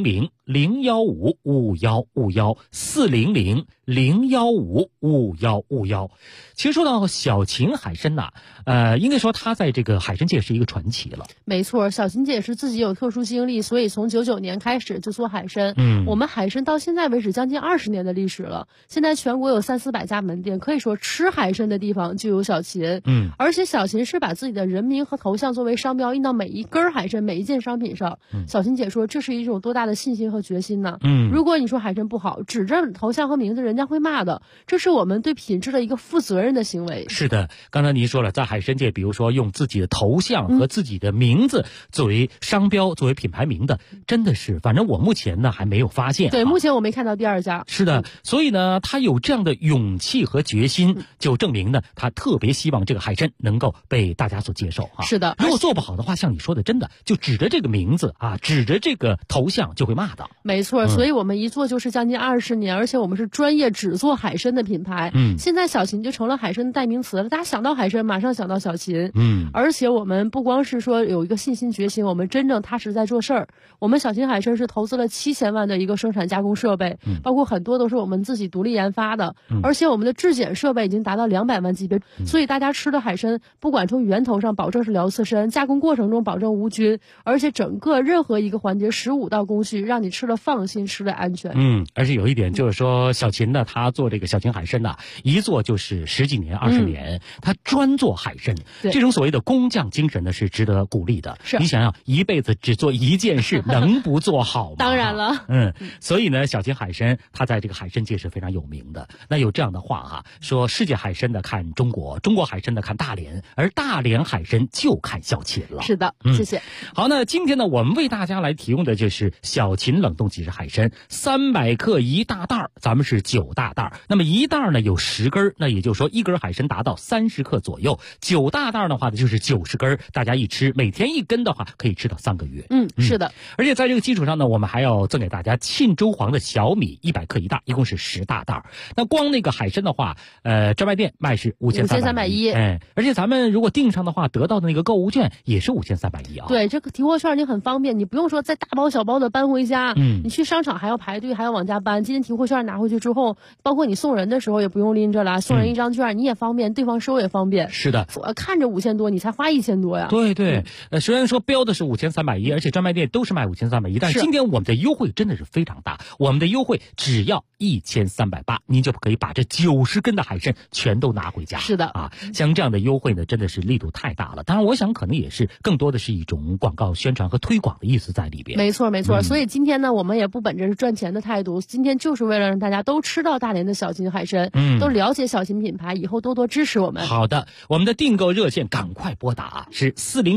，400-015-5151，400-015-5151。其实说到小秦海参呐，应该说他在这个海参界是一个传奇了。 没错，小秦姐是自己有特殊经历，所以从99年开始就做海参。我们海参到现在为止将近20年的历史了，现在全国有300-400家门店，可以说吃海参的地方就有小秦。而且小秦是把自己的人名和头像作为商标印到每一根海参、每一件商品上。小秦姐说，这是一种多大的信心和决心呢？如果你说海参不好，指着头像和名字，人家会骂的。这是我们对品质的一个负责任的行为。 是的，刚才您说了，在海参界，比如说用自己的头像和自己的名字作为商标、作为品牌名的，真的是，反正我目前呢还没有发现。 对，目前我没看到第二家。 是的，所以呢，他有这样的勇气和决心，就证明呢，他特别希望这个海参能够被大家所接受哈。 是的， 如果做不好的话，像你说的，真的就指着这个名字啊，指着这个头像就会骂的。 没错，所以我们一做就是将近20年，而且我们是专业只做海参的品牌。现在小秦就成了海参的代名词了，大家想到海参马上想到小秦。而且我们不光是说有一个信心决心，我们真正踏实在做事儿。我们小秦海参是投资了7000万的一个生产加工设备，包括很多都是我们自己独立研发的，而且我们的质检设备已经达到200万级别，所以大家吃的海参不管从源头上保证是辽刺参，加工过程中保证无菌，而且整个任何一个环节15道工序，让你吃了放心，吃了安全。 而且有一点就是说，小秦呢，他做这个小秦海参呢，一做就是10几年、20年，他专做海参，这种所谓的工匠精神呢是值得鼓励的。 是， 你想想，一辈子只做一件事，能不做好吗？ 当然了。 所以呢，小秦海参他在这个海参界是非常有名的。那有这样的话啊，说世界海参的看中国，中国海参的看大连，而大连海参就看小秦了。 是的，谢谢。 好，那今天呢，我们为大家来提供的就是小秦冷冻即食海参，300克一大袋，咱们是9大袋。那么一袋呢有10根，那也就是说一根海参达到30克左右，9大袋的话呢就是90根，大家一吃，每天1根的话可以吃到3个月。 是的。 而且在这个基础上呢，我们还要赠给大家沁州黄的小米100克一袋，一共是10大袋。那光那个海参的话，专卖店卖是5310，而且咱们如果订上的话，得到的那个购物券也是5310啊。 对，这个提货券你很方便，你不用说再大包小包的搬回家，你去商场还要排队，还要往家搬。今天提货券拿回去之后，包括你送人的时候也不用拎着了，送人一张券你也方便，对方收也方便。 是的， 看着5000多，你才花1000多呀。 对，虽然说标的是5310，而且专卖店都是卖5310，但是今天我们的优惠真的是非常大，我们的优惠只要1380，您就可以把这90根的海参全都拿回家。 是的啊，像这样的优惠呢，真的是力度太大了。当然，我想可能也是更多的是一种广告宣传和推广的意思在里边。 没错，所以今天呢，我们也不本着是赚钱的态度，今天就是为了让大家都吃到大连的小秦海参，都了解小秦品牌，以后多多支持我们。 好的，我们的订购热线赶快拨打是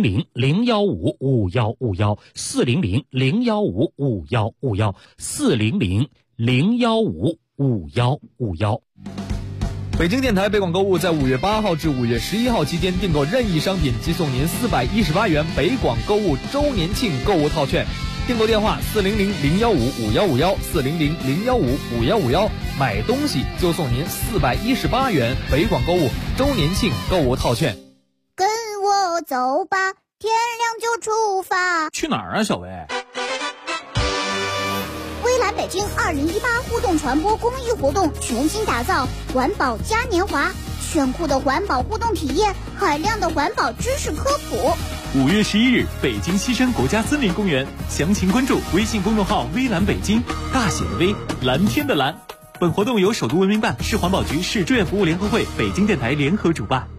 400-015-5151，400-015-5151，400-015-5151。 北京电台北广购物在5月8号至5月11号期间订购任意商品即送您418元北广购物周年庆购物套券。订购电话400-015-5151，400-015-5151，买东西就送您418元北广购物周年庆购物套券。 跟我走吧，天亮就出发。 去哪儿啊，小薇？ 微蓝北京2018互动传播公益活动全新打造环保嘉年华，炫酷的环保互动体验，海量的环保知识科普。 5月11日，北京西山国家森林公园，详情关注微信公众号微蓝北京，大写的微，蓝天的蓝。本活动由首都文明办、市环保局、市志愿服务联合会、北京电台联合主办。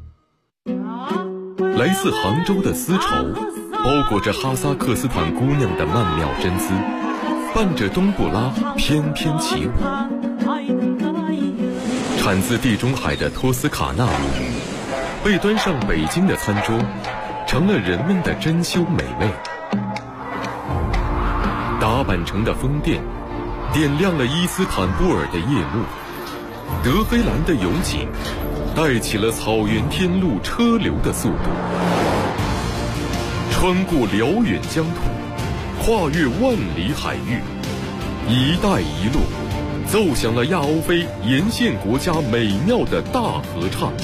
来自杭州的丝绸，包裹着哈萨克斯坦姑娘的曼妙真姿，伴着冬不拉翩翩起舞。产自地中海的托斯卡纳米，被端上北京的餐桌，成了人们的珍馐美味。达坂城的宫殿，点亮了伊斯坦布尔的夜幕。德黑兰的油井，带起了草原天路车流的速度。穿过辽远疆土，跨越万里海域，一带一路奏响了亚欧非沿线国家美妙的大合唱。